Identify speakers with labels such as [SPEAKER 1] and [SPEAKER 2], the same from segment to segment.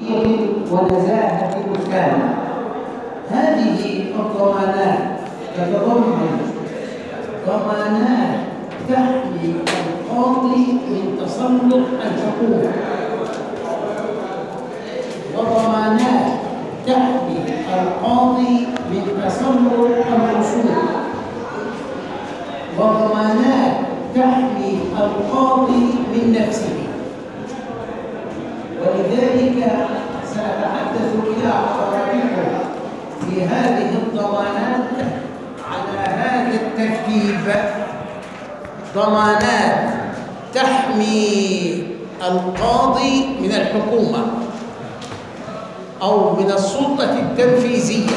[SPEAKER 1] ونزاهة الكامل. هذه الضمانات تتضمن ضمانات تحمي القاضي من تسلط الحكومة، وضمانات تحمي القاضي من تسلط الخصوم، وضمانات تحمي القاضي من نفسه. ولذلك سأتحدث إلى حضراتكم في هذه الضمانات على هذا الترتيب: ضمانات تحمي القاضي من الحكومة أو من السلطة التنفيذية،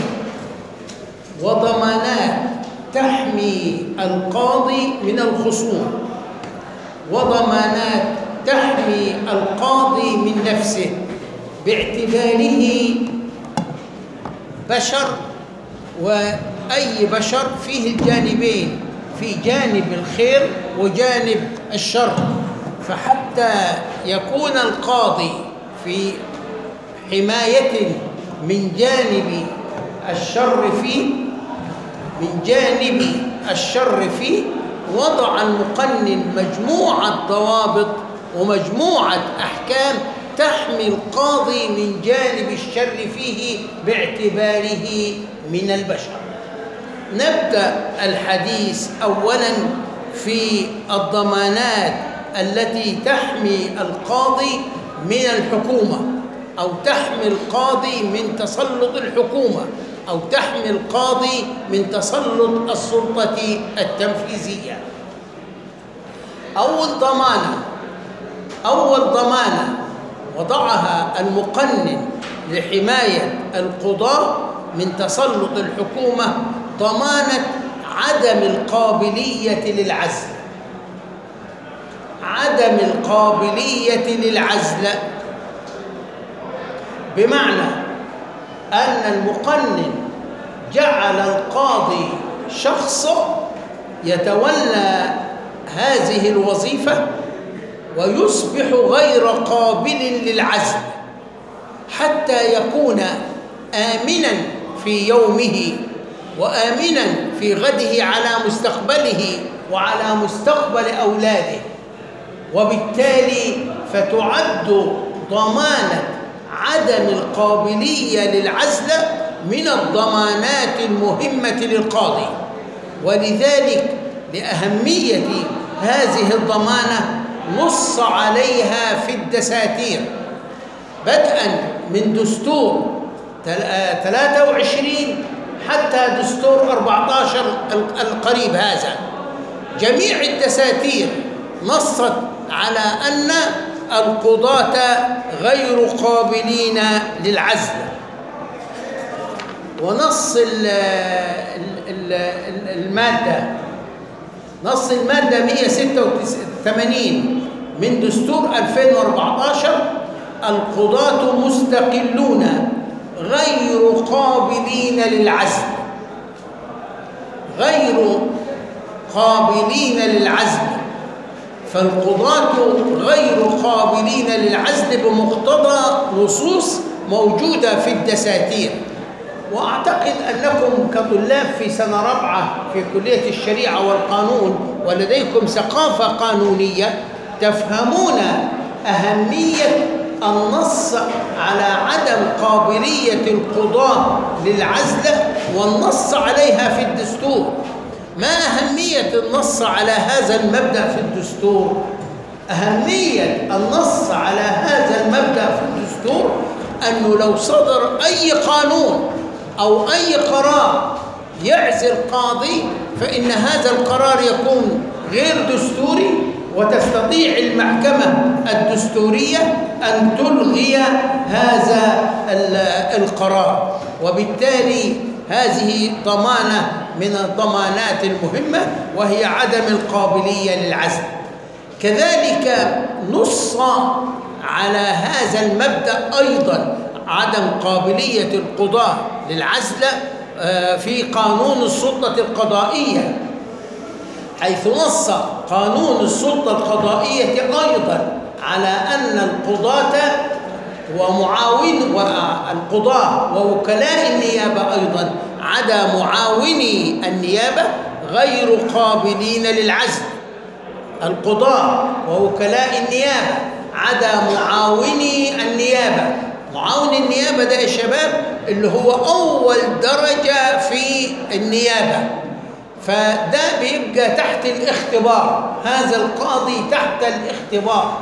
[SPEAKER 1] وضمانات تحمي القاضي من الخصوم، وضمانات تحمي القاضي من نفسه باعتباره بشر، وأي بشر فيه الجانبين، في جانب الخير وجانب الشر. فحتى يكون القاضي في حماية من جانب الشر فيه وضع المقنن مجموعة ضوابط ومجموعة أحكام تحمي القاضي من جانب الشر فيه باعتباره من البشر. نبدأ الحديث أولاً في الضمانات التي تحمي القاضي من الحكومة، أو تحمي القاضي من تسلط الحكومة، أو تحمي القاضي من تسلط السلطة التنفيذية. أول ضمانة وضعها المقنن لحماية القضاة من تسلط الحكومة ضمانة عدم القابلية للعزل. عدم القابلية للعزل بمعنى أن المقنن جعل القاضي شخصا يتولى هذه الوظيفة ويصبح غير قابل للعزل حتى يكون آمنا في يومه وآمنا في غده على مستقبله وعلى مستقبل أولاده. وبالتالي فتعد ضمانة عدم القابلية للعزل من الضمانات المهمة للقاضي. ولذلك لأهمية هذه الضمانة نص عليها في الدساتير، بدءا من دستور 23 حتى دستور 14 القريب هذا. جميع الدساتير نصت على أن القضاة غير قابلين للعزل. ونص المادة 186 من دستور 2014: القضاة مستقلون غير قابلين للعزل. غير قابلين للعزل، فالقضاة غير قابلين للعزل بمقتضى نصوص موجودة في الدساتير. وأعتقد أنكم كطلاب في سنة رابعة في كلية الشريعة والقانون ولديكم ثقافة قانونية تفهمون أهمية النص على عدم قابلية القضاة للعزل والنص عليها في الدستور. ما أهمية النص على هذا المبدأ في الدستور؟ أهمية النص على هذا المبدأ في الدستور أنه لو صدر أي قانون أو أي قرار يعزل قاضي فإن هذا القرار يكون غير دستوري، وتستطيع المحكمة الدستورية أن تلغي هذا القرار. وبالتالي هذه ضمانة من الضمانات المهمة، وهي عدم القابلية للعزل. كذلك نص على هذا المبدأ أيضا عدم قابلية القضاة للعزل في قانون السلطة القضائية، حيث نص قانون السلطة القضائية أيضا على أن القضاة ومعاون القضاة ووكلاء النيابة أيضا عدا معاوني النيابة غير قابلين للعزل. القضاة ووكلاء النيابة عدا معاوني النيابة. معاون النيابة ده يا شباب اللي هو أول درجة في النيابة، فده بيبقى تحت الاختبار. هذا القاضي تحت الاختبار،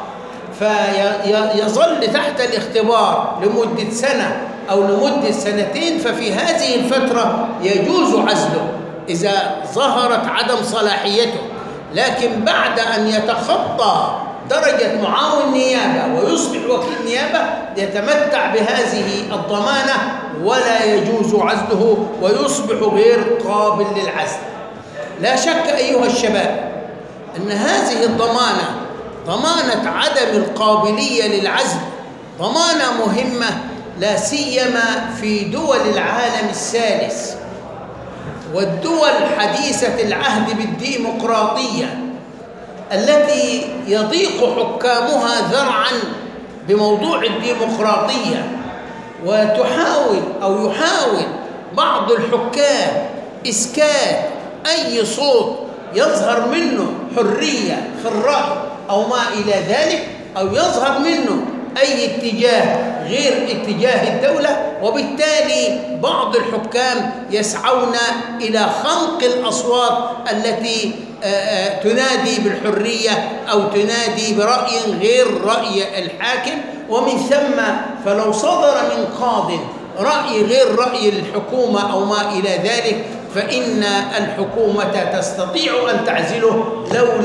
[SPEAKER 1] فيظل تحت الاختبار لمدة سنة أو لمدة سنتين، ففي هذه الفترة يجوز عزله إذا ظهرت عدم صلاحيته. لكن بعد أن يتخطى درجة معاون نيابة ويصبح وكيل نيابة يتمتع بهذه الضمانة ولا يجوز عزله ويصبح غير قابل للعزل. لا شك أيها الشباب أن هذه الضمانة، ضمانة عدم القابلية للعزل، ضمانة مهمة لا سيما في دول العالم الثالث والدول حديثة العهد بالديمقراطية التي يضيق حكامها ذرعاً بموضوع الديمقراطية، وتحاول أو يحاول بعض الحكام إسكات أي صوت يظهر منه حرية في الرأي أو ما إلى ذلك، أو يظهر منه أي اتجاه غير اتجاه الدولة. وبالتالي بعض الحكام يسعون إلى خنق الأصوات التي تنادي بالحرية أو تنادي برأي غير رأي الحاكم. ومن ثم فلو صدر من قاض رأي غير رأي الحكومة أو ما إلى ذلك فإن الحكومة تستطيع أن تعزله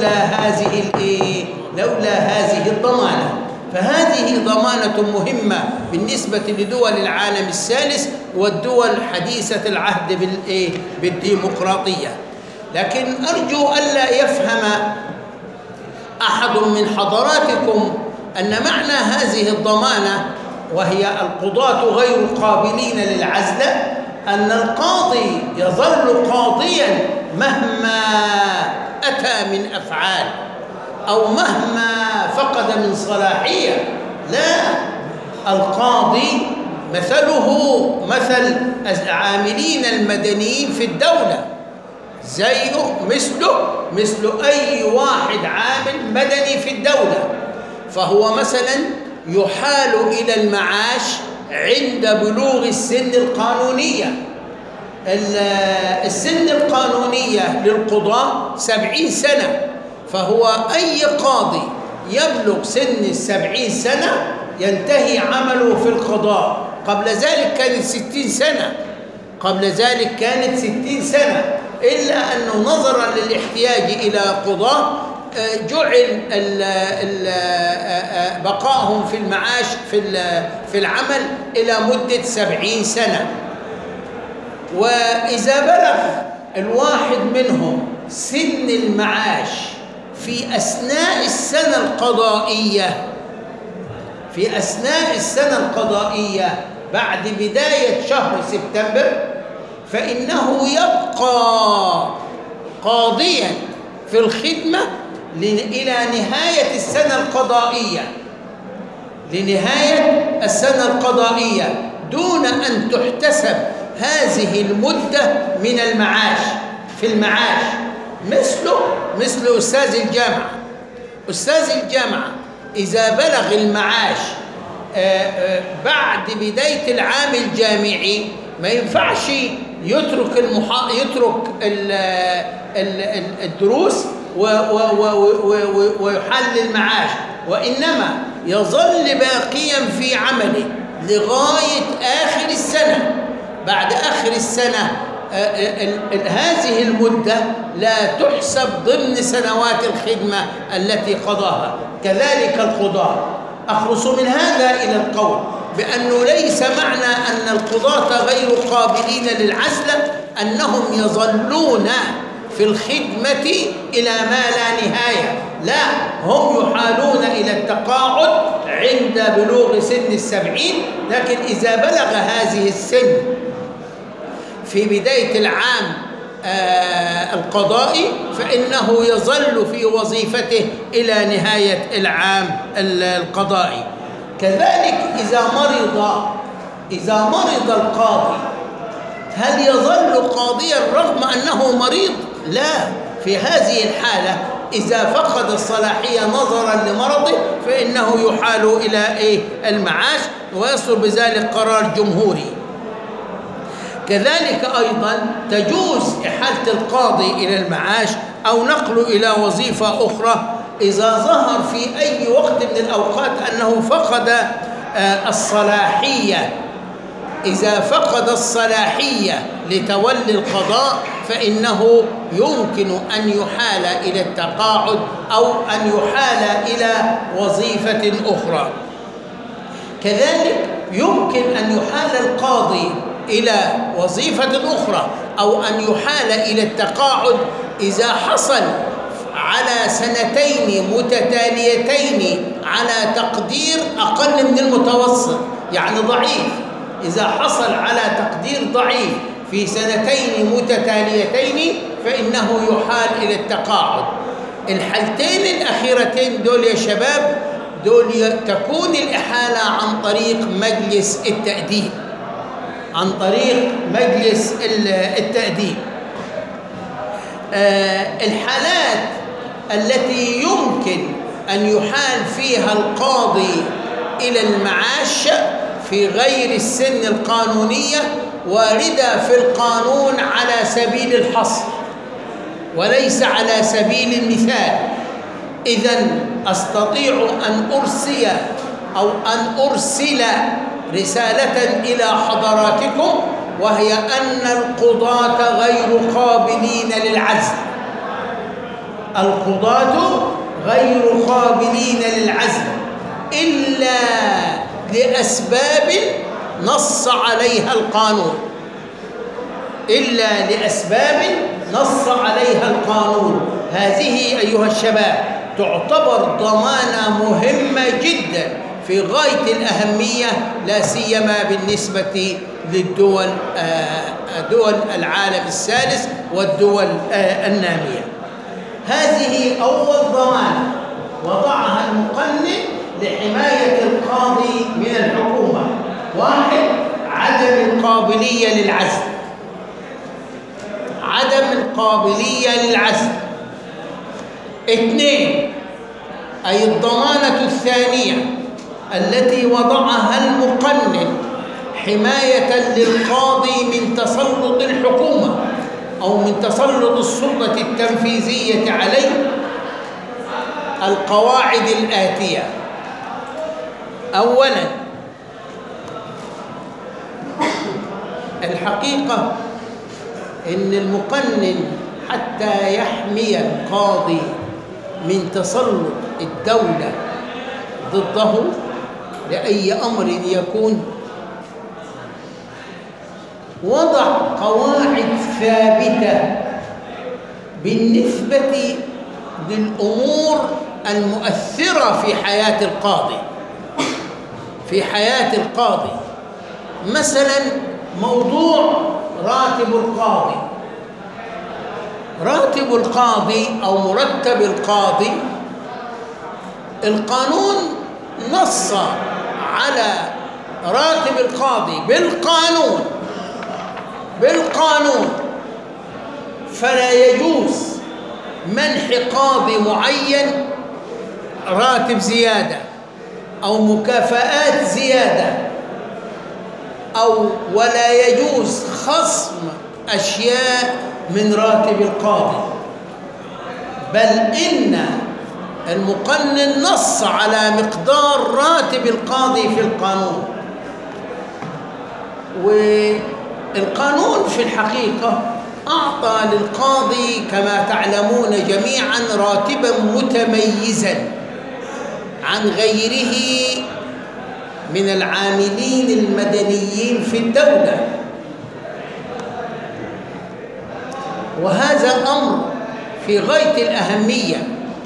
[SPEAKER 1] لولا هذه الضمانة. فهذه ضمانة مهمة بالنسبة لدول العالم الثالث والدول حديثة العهد بالديمقراطية. لكن أرجو ألا يفهم أحد من حضراتكم أن معنى هذه الضمانة وهي القضاة غير قابلين للعزل أن القاضي يظل قاضياً مهما أتى من أفعال أو مهما فقد من صلاحية. لا، القاضي مثله مثل العاملين المدنيين في الدولة، زيه مثل أي واحد عامل مدني في الدولة. فهو مثلا يحال إلى المعاش عند بلوغ السن القانونية. السن القانونية للقضاة 70 سنة، فهو أي قاضي يبلغ سن 70 سنة ينتهي عمله في القضاء. قبل ذلك كانت 60 سنة، إلا أنه نظرا للاحتياج إلى قضاة جعل بقائهم في المعاش في العمل إلى مدة 70 سنة. وإذا بلغ الواحد منهم سن المعاش في أثناء السنة القضائية بعد بداية شهر سبتمبر فإنه يبقى قاضياً في الخدمة إلى نهاية السنة القضائية دون أن تحتسب هذه المدة من المعاش في المعاش. مثل أستاذ الجامعة إذا بلغ المعاش بعد بداية العام الجامعي ما ينفعش يترك الدروس ويحل المعاش، وإنما يظل باقيا في عمله لغاية آخر السنة. بعد آخر السنة هذه المدة لا تحسب ضمن سنوات الخدمة التي قضاها. كذلك القضاة. أخلص من هذا إلى القول بأنه ليس معنى أن القضاة غير قابلين للعزل أنهم يظلون في الخدمة إلى ما لا نهاية. لا، هم يحالون إلى التقاعد عند بلوغ سن 70. لكن إذا بلغ هذه السن في بداية العام القضائي فإنه يظل في وظيفته إلى نهاية العام القضائي. كذلك إذا مرض القاضي، هل يظل قاضيا رغم أنه مريض؟ لا، في هذه الحالة إذا فقد الصلاحية نظرا لمرضه فإنه يحال إلى المعاش، ويصدر بذلك قرار جمهوري. كذلك أيضا تجوز إحالة القاضي إلى المعاش أو نقله إلى وظيفة أخرى إذا ظهر في أي وقت من الأوقات أنه فقد الصلاحية. إذا فقد الصلاحية لتولي القضاء فإنه يمكن أن يحال إلى التقاعد أو أن يحال إلى وظيفة أخرى. كذلك يمكن أن يحال القاضي إلى وظيفة أخرى أو أن يحال إلى التقاعد إذا حصل على سنتين متتاليتين على تقدير أقل من المتوسط، يعني ضعيف. إذا حصل على تقدير ضعيف في سنتين متتاليتين فإنه يحال إلى التقاعد. الحالتين الأخيرتين دول يا شباب دول تكون الإحالة عن طريق مجلس التأديب، عن طريق مجلس التأديب. الحالات التي يمكن أن يحال فيها القاضي إلى المعاش في غير السن القانونية واردة في القانون على سبيل الحصر وليس على سبيل المثال. إذن أستطيع أن أرسل رسالة إلى حضراتكم، وهي أن القضاة غير قابلين للعزل. القضاة غير قابلين للعزل إلا لأسباب نص عليها القانون، إلا لأسباب نص عليها القانون. هذه أيها الشباب تعتبر ضمانة مهمة جدا في غاية الأهمية، لا سيما بالنسبة للدول دول العالم الثالث والدول النامية. هذه أول ضمانة وضعها المقنن لحماية القاضي من الحكومة. 1، عدم القابلية للعزل، عدم القابلية للعزل. 2، أي الضمانة الثانية التي وضعها المقنن حماية للقاضي من تسلط الحكومة أو من تسلط السلطة التنفيذية عليه، القواعد الآتية. أولاً، الحقيقة إن المقنن حتى يحمي القاضي من تسلط الدولة ضده لأي أمر يكون وضع قواعد ثابتة بالنسبة للأمور المؤثرة في حياة القاضي، في حياة القاضي. مثلا موضوع راتب القاضي. راتب القاضي أو مرتب القاضي، القانون نص على راتب القاضي بالقانون، فلا يجوز منح قاضي معين راتب زيادة أو مكافآت زيادة، ولا يجوز خصم أشياء من راتب القاضي، بل إن المقنن نص على مقدار راتب القاضي في القانون. والقانون في الحقيقة أعطى للقاضي كما تعلمون جميعا راتبا متميزا عن غيره من العاملين المدنيين في الدولة، وهذا أمر في غاية الأهمية،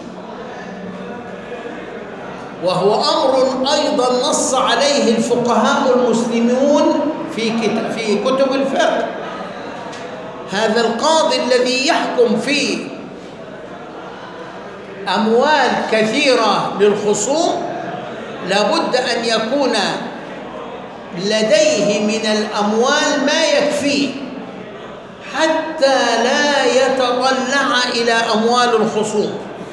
[SPEAKER 1] وهو أمر أيضا نص عليه الفقهاء المسلمون في كتب الفقه. هذا القاضي الذي يحكم في أموال كثيرة للخصوم لابد أن يكون لديه من الأموال ما يكفيه حتى لا يتطلع إلى أموال الخصوم،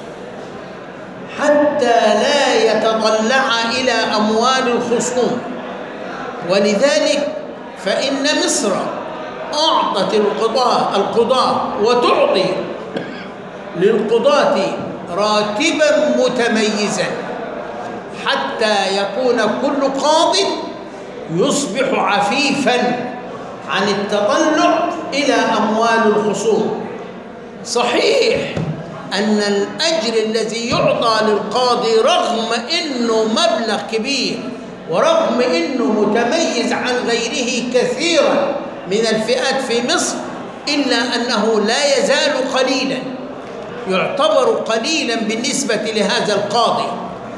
[SPEAKER 1] حتى لا يتطلع إلى أموال الخصوم. ولذلك فإن مصر أعطت القضاة وتعطي للقضاة راتبا متميزا حتى يكون كل قاض يصبح عفيفا عن التطلع إلى أموال الخصوم. صحيح أن الأجر الذي يعطى للقاضي رغم أنه مبلغ كبير ورغم أنه متميز عن غيره كثيرا من الفئات في مصر، إلا أنه لا يزال قليلا، يعتبر قليلا بالنسبة لهذا القاضي.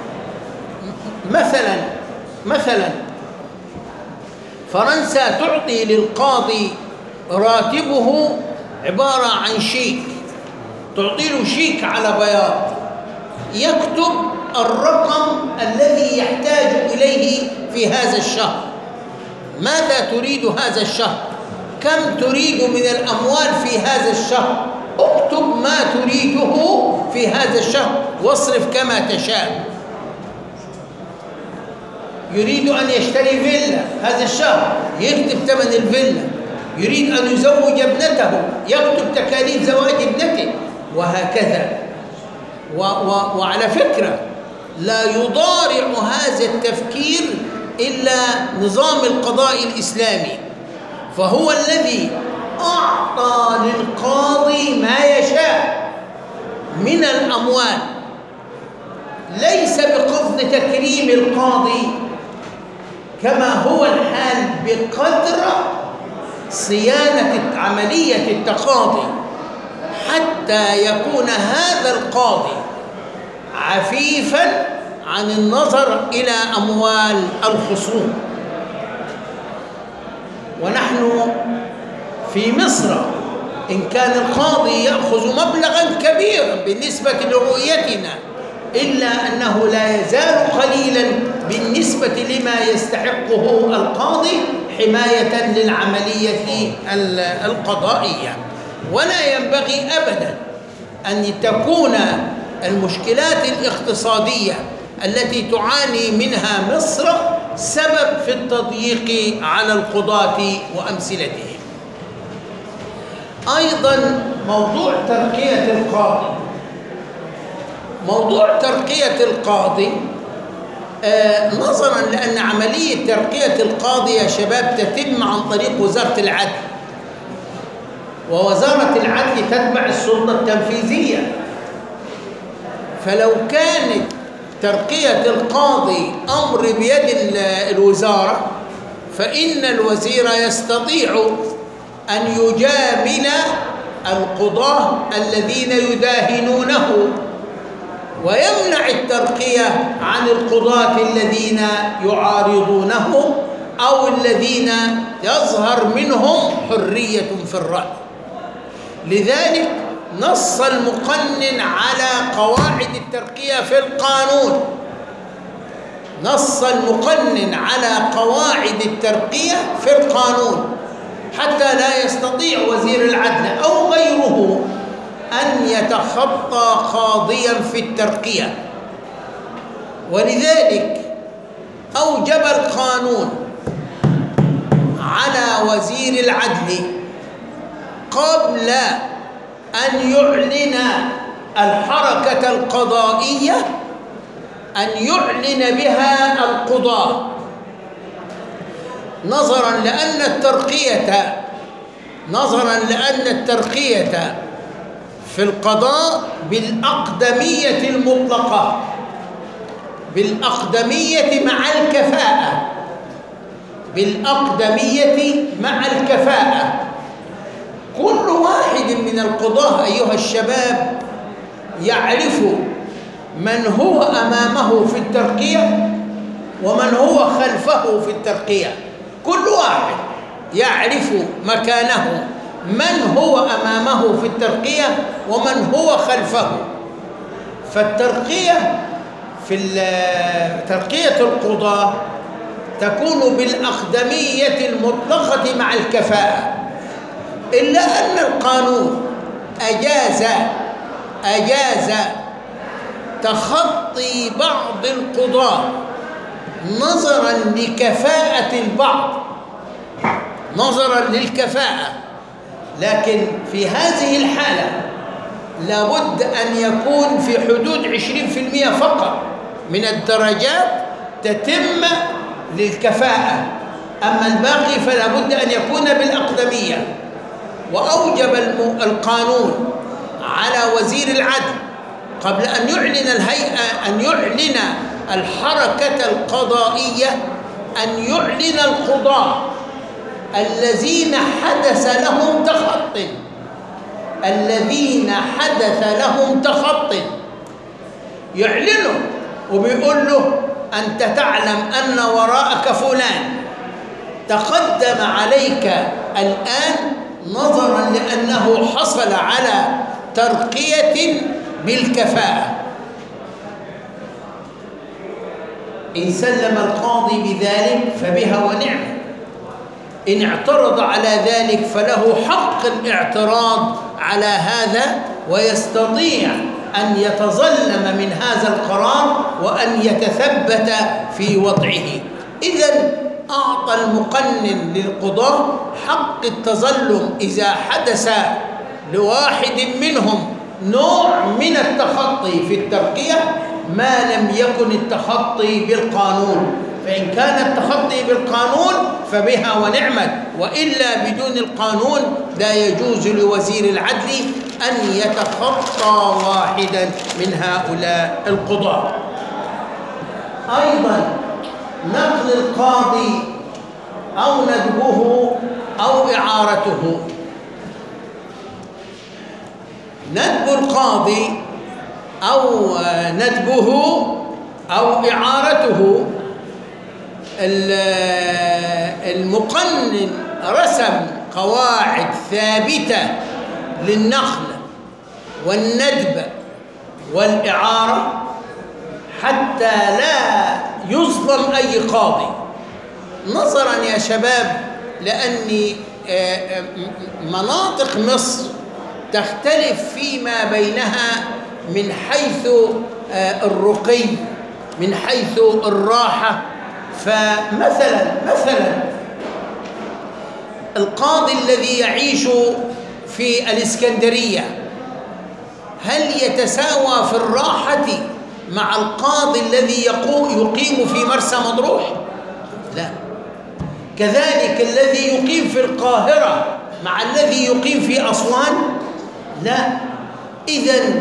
[SPEAKER 1] مثلا فرنسا تعطي للقاضي راتبه عبارة عن شيك، تعطي له شيك على بياض يكتب الرقم الذي يحتاج إليه في هذا الشهر، ماذا تريد هذا الشهر، كم تريد من الأموال في هذا الشهر، اكتب ما تريده في هذا الشهر واصرف كما تشاء. يريد أن يشتري فيلا هذا الشهر يكتب ثمن الفيلا، يريد أن يزوج ابنته يكتب تكاليف زواج ابنته، وهكذا. وعلى فكرة لا يضارع هذا التفكير إلا نظام القضاء الإسلامي، فهو الذي أعطى للقاضي ما يشاء من الأموال، ليس بقصد تكريم القاضي كما هو الحال بقدر صيانة عملية التقاضي، حتى يكون هذا القاضي عفيفا عن النظر إلى أموال الخصوم. ونحن في مصر إن كان القاضي يأخذ مبلغا كبيرا بالنسبة لرؤيتنا، إلا أنه لا يزال قليلا بالنسبة لما يستحقه القاضي حماية للعملية القضائية. ولا ينبغي أبدا أن تكون المشكلات الاقتصادية التي تعاني منها مصر سبب في التضييق على القضاة وأمثلتهم. أيضا موضوع ترقية القاضي نظرا لأن عملية ترقية القاضي يا شباب تتم عن طريق وزارة العدل، ووزارة العدل تتبع السلطة التنفيذية، فلو كانت ترقية القاضي أمر بيد الوزارة فإن الوزير يستطيع أن يجامل القضاة الذين يداهنونه ويمنع الترقية عن القضاة الذين يعارضونه أو الذين يظهر منهم حرية في الرأي. لذلك نص المقنن على قواعد الترقية في القانون، نص المقنن على قواعد الترقية في القانون حتى لا يستطيع وزير العدل أو غيره أن يتخطى قاضيا في الترقية. ولذلك أوجب القانون على وزير العدل قبل أن يعلن الحركة القضائية أن يعلن بها القضاة، نظرا لأن الترقية في القضاء بالأقدمية المطلقة، بالأقدمية مع الكفاءة. كل واحد من القضاة أيها الشباب يعرف من هو أمامه في الترقية ومن هو خلفه في الترقية، كل واحد يعرف مكانه، من هو أمامه في الترقية ومن هو خلفه. فالترقية في ترقية القضاة تكون بالأقدمية المطلقة مع الكفاءة، إلا أن القانون أجاز تخطي بعض القضاة نظراً لكفاءة البعض، نظراً للكفاءة. لكن في هذه الحالة لابد أن يكون في حدود 20% فقط من الدرجات تتم للكفاءة، أما الباقي فلا بد أن يكون بالأقدمية. وأوجب القانون على وزير العدل قبل أن يعلن الهيئة، أن يعلن الحركة القضائية، أن يعلن القضاة الذين حدث لهم تخط يعلنوا، وبيقول له أنت تعلم أن وراءك فلان تقدم عليك الآن نظراً لأنه حصل على ترقية بالكفاءة. إن سلم القاضي بذلك فبها ونعم، إن اعترض على ذلك فله حق الاعتراض على هذا، ويستطيع أن يتظلم من هذا القرار وأن يتثبت في وضعه. إذن أعطى المقنن للقضاة حق التظلم إذا حدث لواحد منهم نوع من التخطي في الترقية ما لم يكن التخطي بالقانون. فإن كان التخطي بالقانون فبها ونعمت، وإلا بدون القانون لا يجوز لوزير العدل أن يتخطى واحدا من هؤلاء القضاة. أيضا نقل القاضي أو ندبه أو إعارته. ندب القاضي أو ندبه أو إعارته، المقنن رسم قواعد ثابتة للنقل والندب والإعارة حتى لا يظلم أي قاضي، نظراً يا شباب لأن مناطق مصر تختلف فيما بينها من حيث الرقي، من حيث الراحة. فمثلا القاضي الذي يعيش في الإسكندرية هل يتساوى في الراحة مع القاضي الذي يقيم في مرسى مطروح؟ لا. كذلك الذي يقيم في القاهرة مع الذي يقيم في أسوان؟ لا. إذن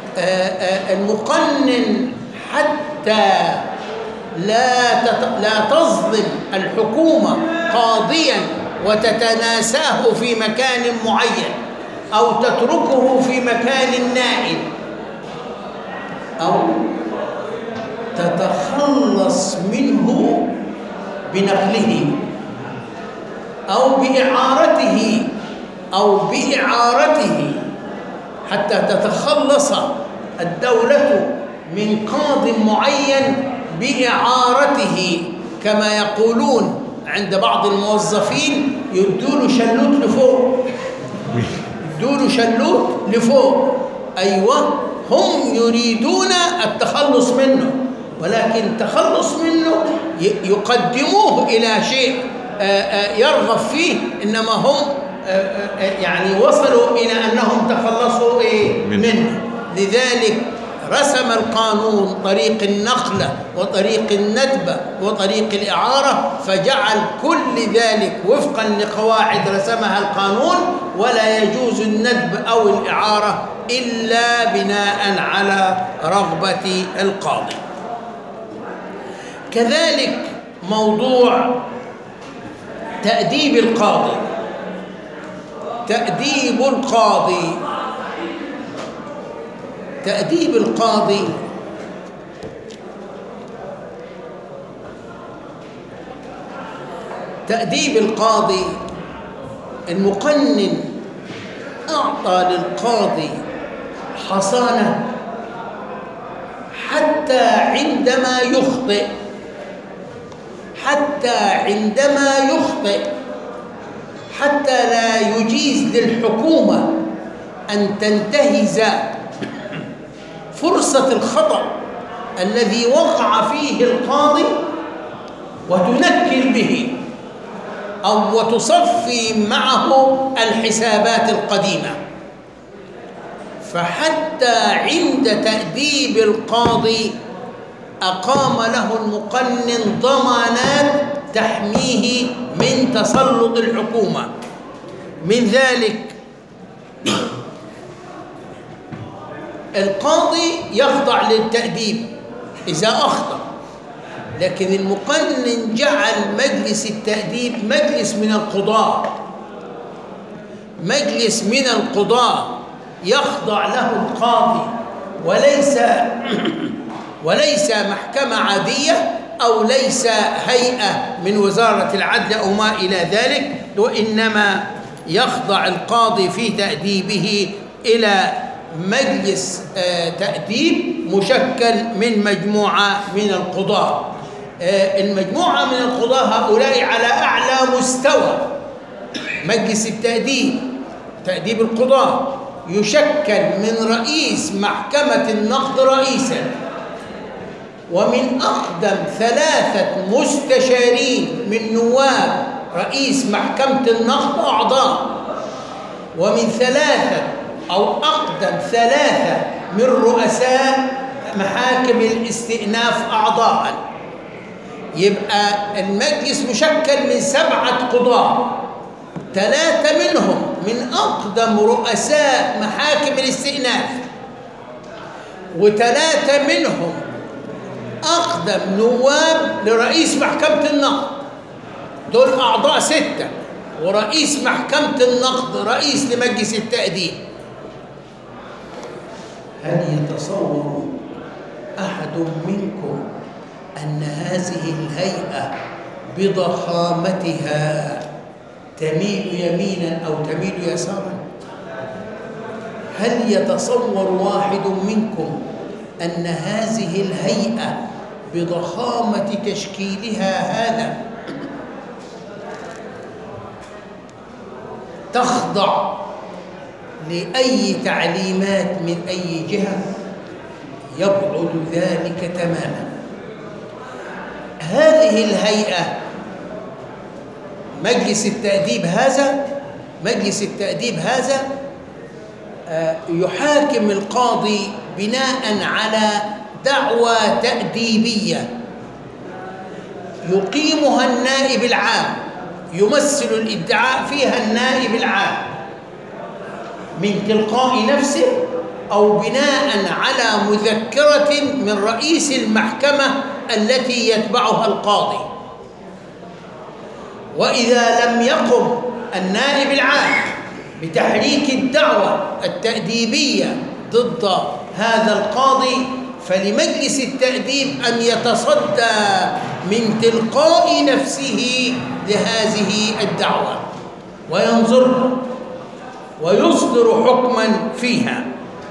[SPEAKER 1] المقنن حتى لا تظلم الحكومة قاضيا وتتناساه في مكان معين أو تتركه في مكان نائل أو تتخلص منه بنقله أو بإعارته حتى تتخلص الدولة من قاض معين بإعارته، كما يقولون عند بعض الموظفين يدوا له شلوت لفوق. أيوة، هم يريدون التخلص منه، ولكن التخلص منه يقدموه إلى شيء يرغب فيه، إنما هم يعني وصلوا إلى أنهم تخلصوا منه. لذلك رسم القانون طريق النقل وطريق الندب وطريق الإعارة، فجعل كل ذلك وفقا لقواعد رسمها القانون، ولا يجوز الندب أو الإعارة إلا بناء على رغبة القاضي. كذلك موضوع تأديب القاضي. تأديب القاضي المقنن أعطى للقاضي حصانة حتى حتى عندما يخطئ، حتى عندما يخطئ، حتى لا يجيز للحكومة أن تنتهز فرصة الخطأ الذي وقع فيه القاضي وتنكل به أو وتصفي معه الحسابات القديمة. فحتى عند تأديب القاضي أقام له المقنن ضمانات تحميه من تسلط الحكومة. من ذلك القاضي يخضع للتأديب إذا أخطأ، لكن المقنن جعل مجلس التأديب مجلس من القضاة، مجلس من القضاة يخضع له القاضي، وليس محكمة عادية أو ليس هيئة من وزارة العدل أو ما إلى ذلك، وإنما يخضع القاضي في تأديبه إلى مجلس تأديب مشكل من مجموعة من القضاة. المجموعة من القضاة هؤلاء على أعلى مستوى. مجلس التأديب، تأديب القضاة، يشكل من رئيس محكمة النقد رئيساً، ومن أقدم 3 مستشارين من نواب رئيس محكمة النقد أعضاء، ومن 3 أو أقدم 3 من رؤساء محاكم الاستئناف أعضاء. يبقى المجلس مشكل من 7 قضاة، 3 منهم من أقدم رؤساء محاكم الاستئناف، و3 منهم أقدم نواب لرئيس محكمة النقد. دول أعضاء 6، ورئيس محكمة النقد رئيس لمجلس التأديب. هل يتصور أحد منكم أن هذه الهيئة بضخامتها تميل يمينا أو تميل يسارا؟ هل يتصور واحد منكم أن هذه الهيئة بضخامة تشكيلها هذا تخضع لأي تعليمات من أي جهة؟ يبعد ذلك تماما. هذه الهيئة مجلس التأديب هذا يحاكم القاضي بناء على دعوى تأديبية يقيمها النائب العام، يمثل الادعاء فيها النائب العام من تلقاء نفسه أو بناء على مذكرة من رئيس المحكمة التي يتبعها القاضي. وإذا لم يقم النائب العام بتحريك الدعوة التأديبية ضد هذا القاضي، فلمجلس التأديب أن يتصدى من تلقاء نفسه لهذه الدعوة وينظرها ويصدر حكما فيها.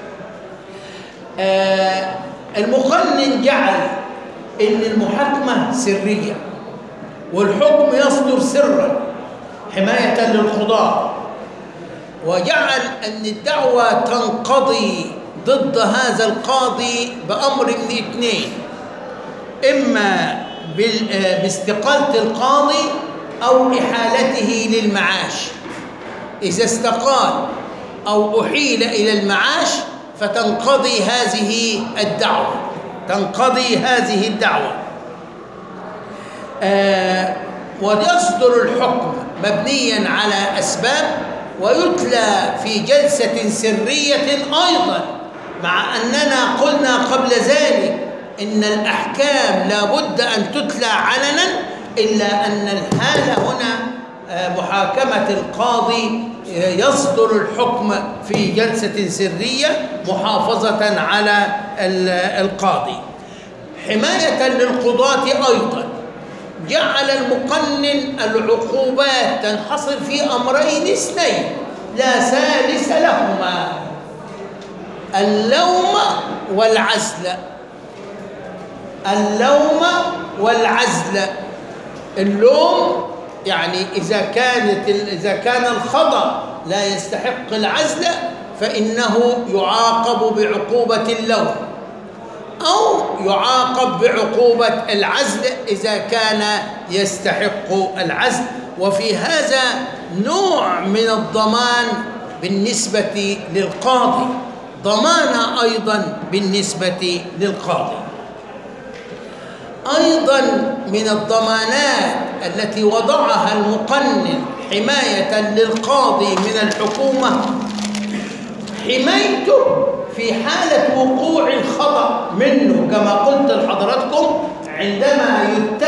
[SPEAKER 1] المقنن جعل إن المحاكمة سرية والحكم يصدر سرا حماية للقضاة، وجعل أن الدعوة تنقضي ضد هذا القاضي بأمر من 2: إما باستقالة القاضي أو إحالته للمعاش. إذا استقال أو أحيل إلى المعاش فتنقضي هذه الدعوة، ويصدر الحكم مبنيا على أسباب ويتلى في جلسة سرية أيضا، مع أننا قلنا قبل ذلك إن الأحكام لا بد أن تتلى علنا، إلا أن الحالة هنا محاكمة القاضي يصدر الحكم في جلسة سرية محافظة على القاضي. حماية للقضاة أيضا جعل المقنن العقوبات تنحصر في أمرين 2 لا ثالث لهما: اللوم والعزل. اللوم والعزل. اللوم يعني إذا كان الخطأ لا يستحق العزل فإنه يعاقب بعقوبة اللوم، أو يعاقب بعقوبة العزل إذا كان يستحق العزل. وفي هذا نوع من الضمان بالنسبة للقاضي، ضمان أيضا بالنسبة للقاضي. أيضا من الضمانات التي وضعها المقنن حماية للقاضي من الحكومة حمايته في حالة وقوع الخطأ منه، كما قلت لحضراتكم عندما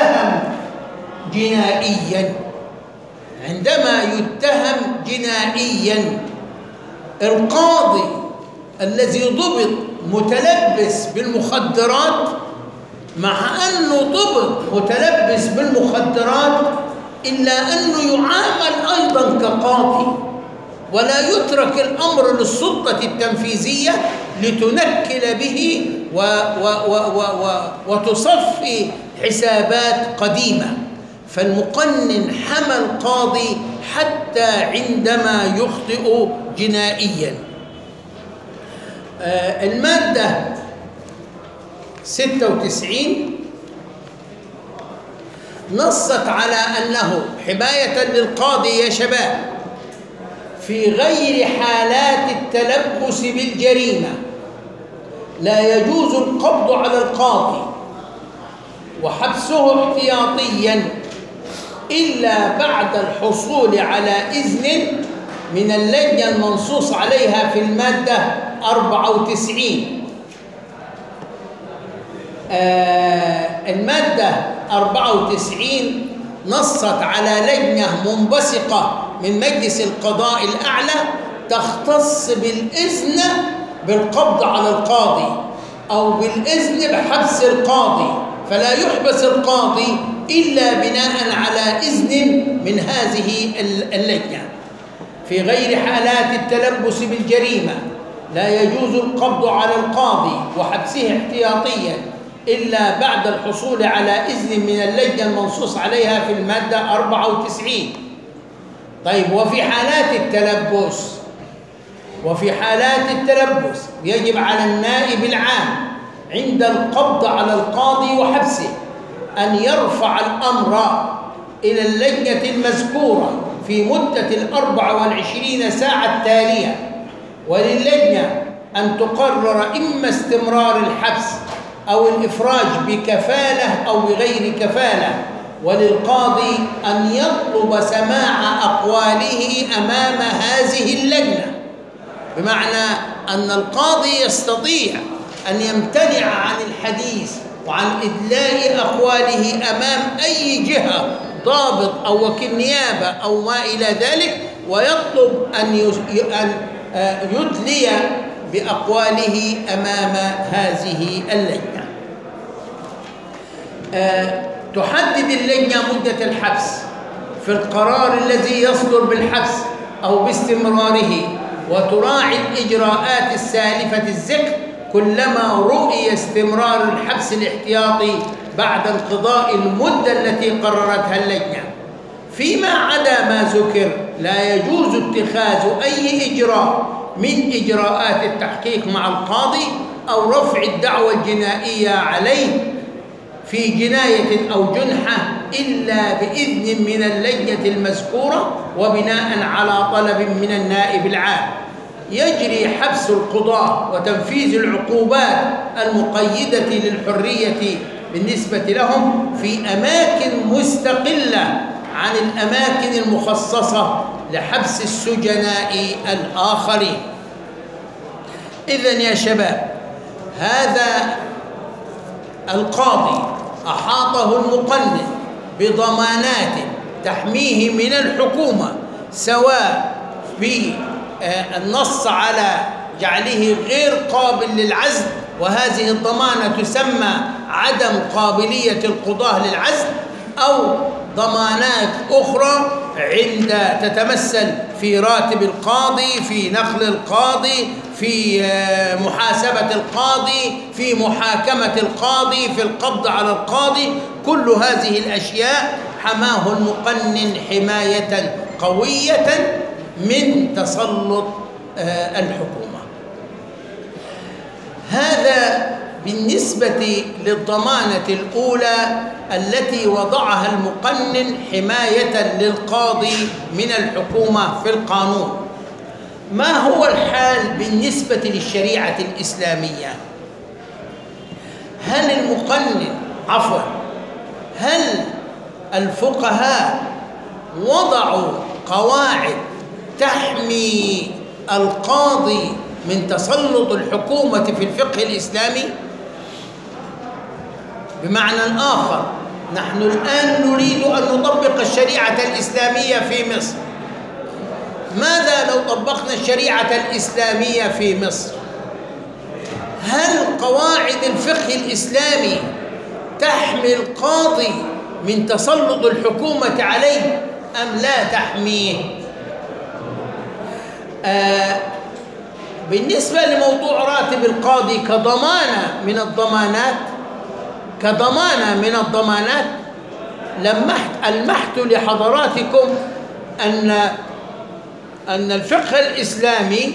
[SPEAKER 1] يتهم جنائيا القاضي الذي ضبط متلبس بالمخدرات، مع أنه ضبط متلبس بالمخدرات إلا أنه يعامل أيضا كقاضي، ولا يترك الأمر للسلطة التنفيذية لتنكل به وتصفي حسابات قديمة. فالمقنن حمى القاضي حتى عندما يخطئ جنائيا. المادة 96 نصت على أنه حماية للقاضي يا شباب في غير حالات التلبس بالجريمة لا يجوز القبض على القاضي وحبسه احتياطيا إلا بعد الحصول على إذن من اللجنة المنصوص عليها في المادة 94. المادة 94 نصت على لجنة منبثقة من مجلس القضاء الأعلى تختص بالإذن بالقبض على القاضي أو بالإذن بحبس القاضي، فلا يحبس القاضي إلا بناء على إذن من هذه اللجنة. في غير حالات التلبس بالجريمة لا يجوز القبض على القاضي وحبسه احتياطيا إلا بعد الحصول على إذن من اللجنة المنصوص عليها في المادة 94. طيب، وفي حالات التلبس يجب على النائب العام عند القبض على القاضي وحبسه أن يرفع الأمر إلى اللجنة المذكورة في مدة 24 ساعة التالية، وللجنة أن تقرر إما استمرار الحبس أو الإفراج بكفالة أو بغير كفالة، وللقاضي أن يطلب سماع أقواله أمام هذه اللجنة، بمعنى أن القاضي يستطيع أن يمتنع عن الحديث وعن إدلاء أقواله أمام أي جهة، ضابط أو وكيل نيابة أو ما إلى ذلك، ويطلب أن يدلي بأقواله أمام هذه اللجنة. تحدد اللجنة مدة الحبس في القرار الذي يصدر بالحبس أو باستمراره، وتراعي الإجراءات السالفة الذكر كلما رؤي استمرار الحبس الاحتياطي بعد انقضاء المدة التي قررتها اللجنة. فيما عدا ما ذكر لا يجوز اتخاذ أي إجراء من إجراءات التحقيق مع القاضي أو رفع الدعوى الجنائية عليه في جناية أو جنحة إلا بإذن من اللجنة المذكورة وبناء على طلب من النائب العام. يجري حبس القضاة وتنفيذ العقوبات المقيدة للحرية بالنسبة لهم في أماكن مستقلة عن الأماكن المخصصة لحبس السجناء الآخرين. إذن يا شباب، هذا القاضي أحاطه المقنن بضمانات تحميه من الحكومة، سواء بالنص على جعله غير قابل للعزل، وهذه الضمانة تسمى عدم قابلية القضاة للعزل، أو ضمانات أخرى تتمثل في راتب القاضي، في نقل القاضي، في محاسبة القاضي، في محاكمة القاضي، في القبض على القاضي. كل هذه الأشياء حماه المقنن حماية قوية من تسلط الحكومة. هذا بالنسبة للضمانة الأولى التي وضعها المقنن حماية للقاضي من الحكومة في القانون. ما هو الحال بالنسبة للشريعة الإسلامية؟ هل الفقهاء وضعوا قواعد تحمي القاضي من تسلط الحكومة في الفقه الإسلامي؟ بمعنى آخر، نحن الآن نريد أن نطبق الشريعة الإسلامية في مصر. ماذا لو طبقنا الشريعة الإسلامية في مصر؟ هل قواعد الفقه الإسلامي تحمي القاضي من تسلط الحكومة عليه أم لا تحميه؟ بالنسبة لموضوع راتب القاضي كضمانة من الضمانات ألمحت لحضراتكم أن الفقه الإسلامي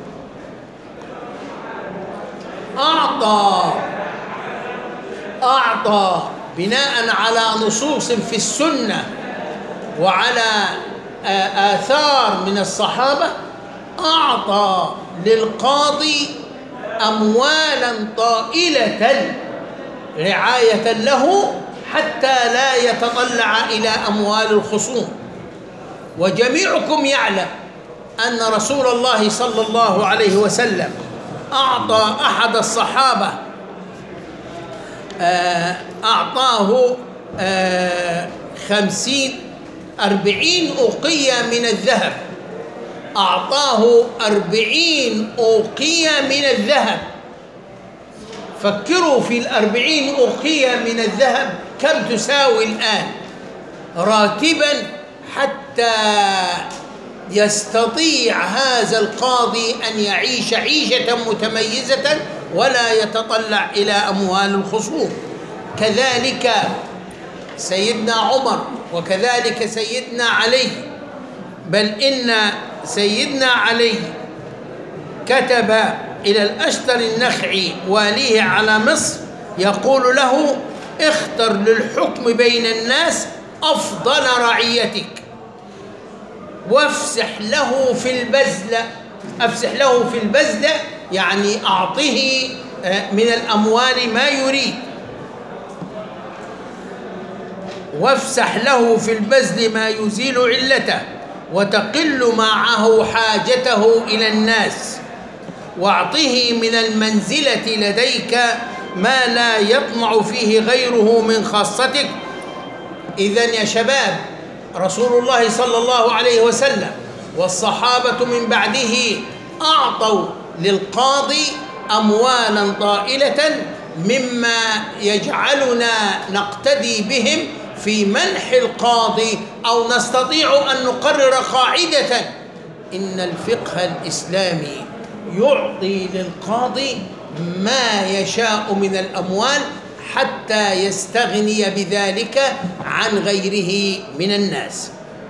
[SPEAKER 1] أعطى بناء على نصوص في السنة وعلى آثار من الصحابة، أعطى للقاضي أموالا طائلة رعاية له حتى لا يتطلع إلى أموال الخصوم. وجميعكم يعلم أن رسول الله صلى الله عليه وسلم أعطى أحد الصحابة أعطاه 40 أوقية من الذهب. أعطاه 40 أوقية من الذهب. فكروا في 40 أوقية من الذهب كم تساوي الآن راتبا، حتى يستطيع هذا القاضي أن يعيش عيشة متميزة ولا يتطلع إلى أموال الخصوم. كذلك سيدنا عمر، وكذلك سيدنا علي، بل إن سيدنا علي كتب إلى الأشتر النخعي واليه على مصر يقول له: اختر للحكم بين الناس أفضل رعيتك، وافسح له في البذل، يعني أعطه من الأموال ما يريد. وافسح له في البذل ما يزيل علته، وتقل معه حاجته إلى الناس، واعطه من المنزلة لديك ما لا يطمع فيه غيره من خاصتك. إذن يا شباب، رسول الله صلى الله عليه وسلم والصحابة من بعده أعطوا للقاضي أموالا طائلة، مما يجعلنا نقتدي بهم في منح القاضي، أو نستطيع أن نقرر قاعدة: إن الفقه الإسلامي يعطي للقاضي ما يشاء من الأموال حتى يستغني بذلك عن غيره من الناس.